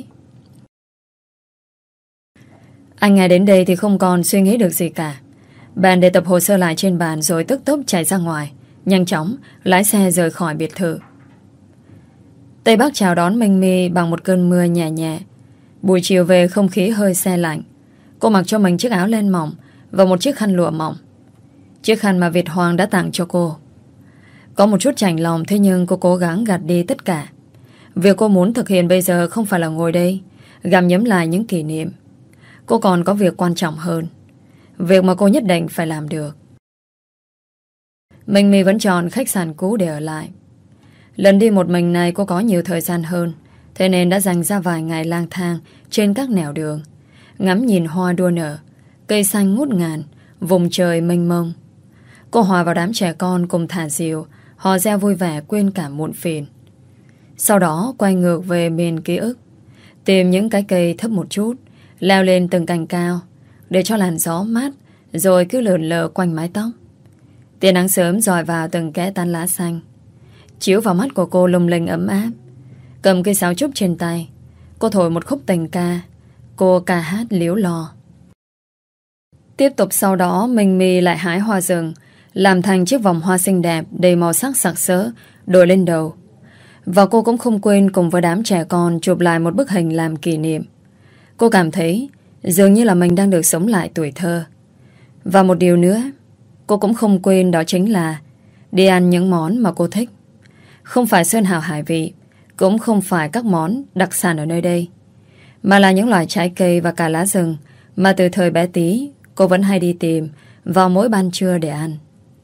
Anh nghe đến đây thì không còn suy nghĩ được gì cả. Bạn để tập hồ sơ lại trên bàn rồi tức tốc chạy ra ngoài, nhanh chóng lái xe rời khỏi biệt thự. Tây Bắc chào đón Minh My bằng một cơn mưa nhẹ nhẹ. Buổi chiều về không khí hơi se lạnh. Cô mặc cho mình chiếc áo len mỏng và một chiếc khăn lụa mỏng, chiếc khăn mà Việt Hoàng đã tặng cho cô. Có một chút chạnh lòng, thế nhưng cô cố gắng gạt đi tất cả. Việc cô muốn thực hiện bây giờ không phải là ngồi đây gặm nhấm lại những kỷ niệm. Cô còn có việc quan trọng hơn, việc mà cô nhất định phải làm được. Minh My vẫn chọn khách sạn cũ để ở lại. Lần đi một mình này cô có nhiều thời gian hơn, thế nên đã dành ra vài ngày lang thang trên các nẻo đường, ngắm nhìn hoa đua nở, cây xanh ngút ngàn, vùng trời mênh mông. Cô hòa vào đám trẻ con cùng thả diều, hò reo vui vẻ quên cả muộn phiền. Sau đó quay ngược về miền ký ức, tìm những cái cây thấp một chút, leo lên từng cành cao để cho làn gió mát rồi cứ lượn lờ quanh mái tóc. Tia nắng sớm dọi vào từng kẽ tán lá xanh, chiếu vào mắt của cô lung linh ấm áp. Cầm cây sáo trúc trên tay, cô thổi một khúc tình ca. Cô ca hát líu lo. Tiếp tục sau đó Minh My lại hái hoa rừng, làm thành chiếc vòng hoa xinh đẹp đầy màu sắc sặc sỡ đội lên đầu. Và cô cũng không quên cùng với đám trẻ con chụp lại một bức hình làm kỷ niệm. Cô cảm thấy dường như là mình đang được sống lại tuổi thơ. Và một điều nữa cô cũng không quên, đó chính là đi ăn những món mà cô thích. không phải sơn hào hải vị, cũng không phải các món đặc sản ở nơi đây, mà là những loài trái cây và cả lá rừng mà từ thời bé tí cô vẫn hay đi tìm vào mỗi ban trưa để ăn.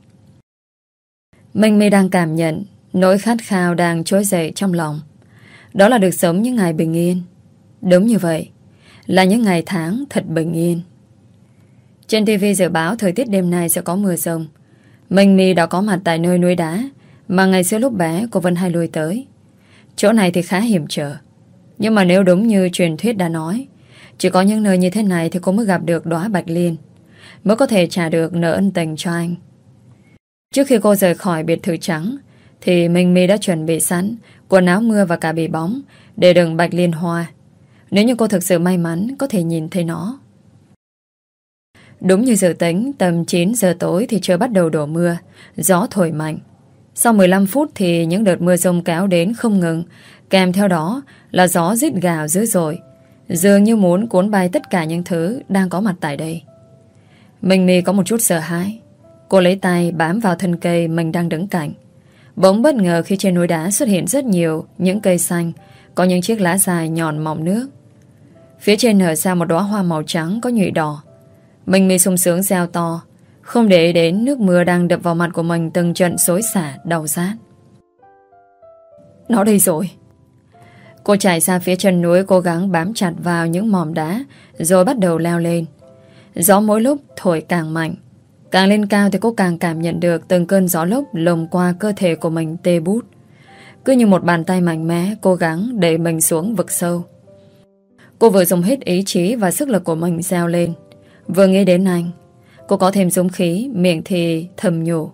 Minh My đang cảm nhận nỗi khát khao đang trỗi dậy trong lòng. Đó là được sống những ngày bình yên. Đúng như vậy, là những ngày tháng thật bình yên. Trên TV dự báo thời tiết đêm nay sẽ có mưa rông. Minh My đã có mặt tại nơi núi đá mà ngày xưa lúc bé cô vẫn hay lui tới. Chỗ này thì khá hiểm trở, nhưng mà nếu đúng như truyền thuyết đã nói, chỉ có những nơi như thế này thì cô mới gặp được đóa bạch liên, mới có thể trả được nợ ân tình cho anh. Trước khi cô rời khỏi biệt thự trắng thì Minh My đã chuẩn bị sẵn quần áo mưa và cả bì bóng để đựng bạch liên hoa, nếu như cô thực sự may mắn có thể nhìn thấy nó. Đúng như dự tính, tầm 9 giờ tối thì trời bắt đầu đổ mưa, gió thổi mạnh. Sau 15 phút thì những đợt mưa rông kéo đến không ngừng, kèm theo đó là gió rít gào dữ dội, dường như muốn cuốn bay tất cả những thứ đang có mặt tại đây. Minh My có một chút sợ hãi. Cô lấy tay bám vào thân cây mình đang đứng cạnh. Bỗng bất ngờ khi trên núi đá xuất hiện rất nhiều những cây xanh, có những chiếc lá dài nhọn mọng nước. Phía trên nở ra một đóa hoa màu trắng có nhụy đỏ. Minh My sung sướng reo to, không để ý đến nước mưa đang đập vào mặt của mình từng trận xối xả đau rát. Nó đây rồi. Cô chạy ra phía chân núi, cố gắng bám chặt vào những mỏm đá rồi bắt đầu leo lên. Gió mỗi lúc thổi càng mạnh. Càng lên cao thì cô càng cảm nhận được từng cơn gió lốc lồng qua cơ thể của mình tê bút. Cứ như một bàn tay mạnh mẽ cố gắng đẩy mình xuống vực sâu. Cô vừa dùng hết ý chí và sức lực của mình reo lên. Vừa nghĩ đến anh, cô có thêm dũng khí, miệng thì thầm nhủ.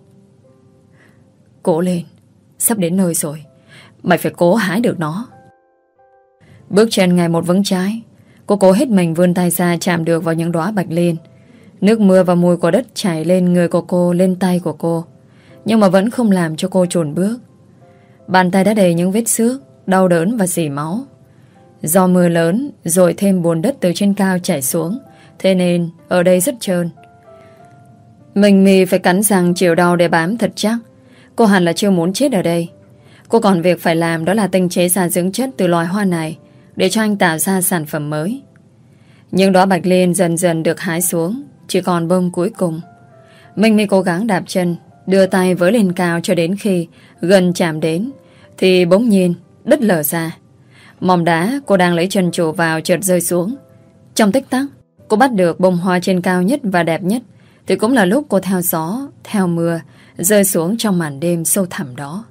Cố lên, sắp đến nơi rồi. Mày phải cố hái được nó. Bước chân ngày một vững chãi, cô cố hết mình vươn tay ra chạm được vào những đóa bạch liên. Nước mưa và mùi của đất chảy lên người của cô, lên tay của cô, nhưng mà vẫn không làm cho cô chùn bước. Bàn tay đã đầy những vết xước, đau đớn và rỉ máu. Do mưa lớn rồi thêm bùn đất từ trên cao chảy xuống, thế nên ở đây rất trơn. Minh My phải cắn răng chịu đau để bám thật chắc. Cô hẳn là chưa muốn chết ở đây. Cô còn việc phải làm, đó là tinh chế ra dưỡng chất từ loài hoa này để cho anh tạo ra sản phẩm mới. Những đóa bạch liên dần dần được hái xuống, chỉ còn bông cuối cùng. Minh My cố gắng đạp chân, đưa tay với lên cao cho đến khi gần chạm đến thì bỗng nhiên đất lở ra. Mỏm đá cô đang lấy chân trụ vào chợt rơi xuống. Trong tích tắc, cô bắt được bông hoa trên cao nhất và đẹp nhất, thì cũng là lúc cô theo gió, theo mưa rơi xuống trong màn đêm sâu thẳm đó.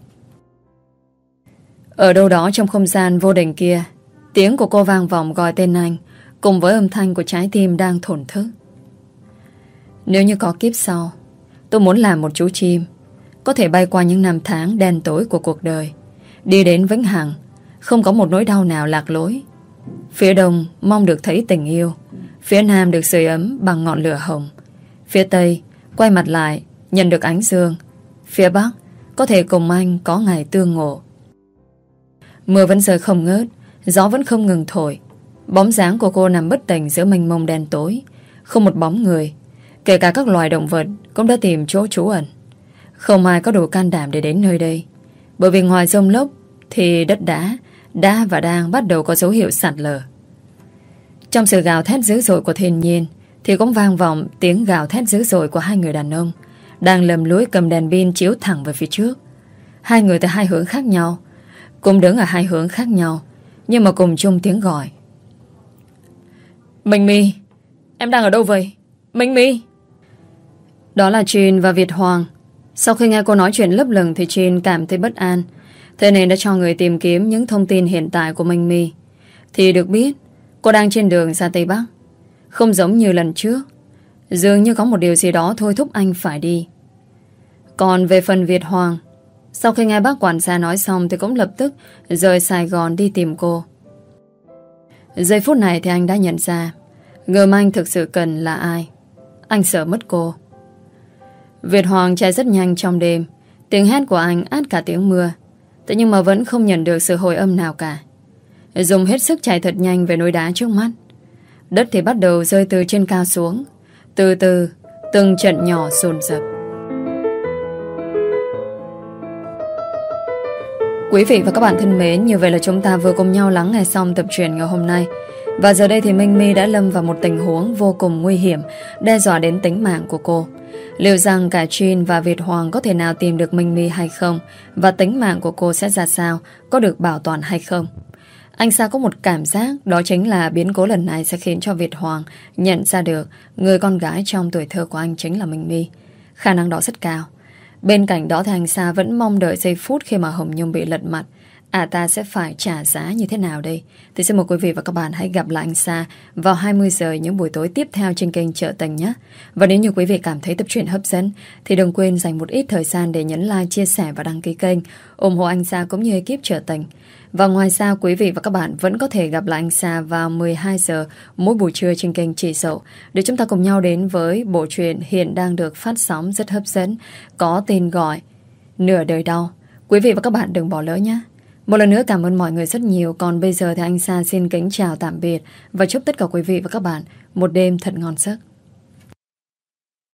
Ở đâu đó trong không gian vô định kia, tiếng của cô vang vọng gọi tên anh, cùng với âm thanh của trái tim đang thổn thức. Nếu như có kiếp sau, tôi muốn làm một chú chim, có thể bay qua những năm tháng đen tối của cuộc đời, đi đến vĩnh hằng, không có một nỗi đau nào lạc lối. Phía đông mong được thấy tình yêu, phía nam được sưởi ấm bằng ngọn lửa hồng, phía tây quay mặt lại nhận được ánh dương, phía bắc có thể cùng anh có ngày tương ngộ. Mưa vẫn rơi không ngớt, gió vẫn không ngừng thổi. Bóng dáng của cô nằm bất tỉnh giữa mênh mông đen tối, không một bóng người. Kể cả các loài động vật cũng đã tìm chỗ trú ẩn. Không ai có đủ can đảm để đến nơi đây, bởi vì ngoài giông lốc thì đất đá đã và đang bắt đầu có dấu hiệu sạt lở. Trong sự gào thét dữ dội của thiên nhiên thì cũng vang vọng tiếng gào thét dữ dội của hai người đàn ông đang lầm lũi cầm đèn pin chiếu thẳng về phía trước. Hai người từ hai hướng khác nhau, cùng đứng ở hai hướng khác nhau, nhưng mà cùng chung tiếng gọi. Minh My, em đang ở đâu vậy? Minh My. Đó là Trinh và Việt Hoàng. Sau khi nghe cô nói chuyện lấp lửng thì Trinh cảm thấy bất an, thế nên đã cho người tìm kiếm những thông tin hiện tại của Minh My. Thì được biết cô đang trên đường ra Tây Bắc. Không giống như lần trước, dường như có một điều gì đó thôi thúc anh phải đi. Còn về phần Việt Hoàng, sau khi nghe bác quản gia nói xong thì cũng lập tức rời Sài Gòn đi tìm cô. Giây phút này thì anh đã nhận ra người mà anh thực sự cần là ai. Anh sợ mất cô. Việt Hoàng chạy rất nhanh trong đêm. Tiếng hét của anh át cả tiếng mưa. Thế nhưng mà vẫn không nhận được sự hồi âm nào cả. Dùng hết sức chạy thật nhanh về núi đá trước mắt. Đất thì bắt đầu rơi từ trên cao xuống, từ từ, từng trận nhỏ dồn dập. Quý vị và các bạn thân mến, như vậy là chúng ta vừa cùng nhau lắng nghe xong tập truyện ngày hôm nay. Và giờ đây thì Minh My đã lâm vào một tình huống vô cùng nguy hiểm, đe dọa đến tính mạng của cô. Liệu rằng cả Jin và Việt Hoàng có thể nào tìm được Minh My hay không? Và tính mạng của cô sẽ ra sao? Có được bảo toàn hay không? Anh Sa có một cảm giác đó chính là biến cố lần này sẽ khiến cho Việt Hoàng nhận ra được người con gái trong tuổi thơ của anh chính là Minh My. Khả năng đó rất cao. Bên cạnh đó thì anh Sa vẫn mong đợi giây phút khi mà Hồng Nhung bị lật mặt. Ta sẽ phải trả giá như thế nào đây? Thì xin mời quý vị và các bạn hãy gặp lại anh Sa vào 20 giờ những buổi tối tiếp theo trên kênh Chợ Tình nhé. Và nếu như quý vị cảm thấy tập truyện hấp dẫn thì đừng quên dành một ít thời gian để nhấn like, chia sẻ và đăng ký kênh, ủng hộ anh Sa cũng như ekip Chợ Tình. Và ngoài ra quý vị và các bạn vẫn có thể gặp lại anh Sa vào 12 giờ mỗi buổi trưa trên kênh Chị Dậu để chúng ta cùng nhau đến với bộ truyện hiện đang được phát sóng rất hấp dẫn có tên gọi Nửa Đời Đau. Quý vị và các bạn đừng bỏ lỡ nhé. Một lần nữa cảm ơn mọi người rất nhiều. Còn bây giờ thì anh Sa xin kính chào tạm biệt và chúc tất cả quý vị và các bạn một đêm thật ngon giấc.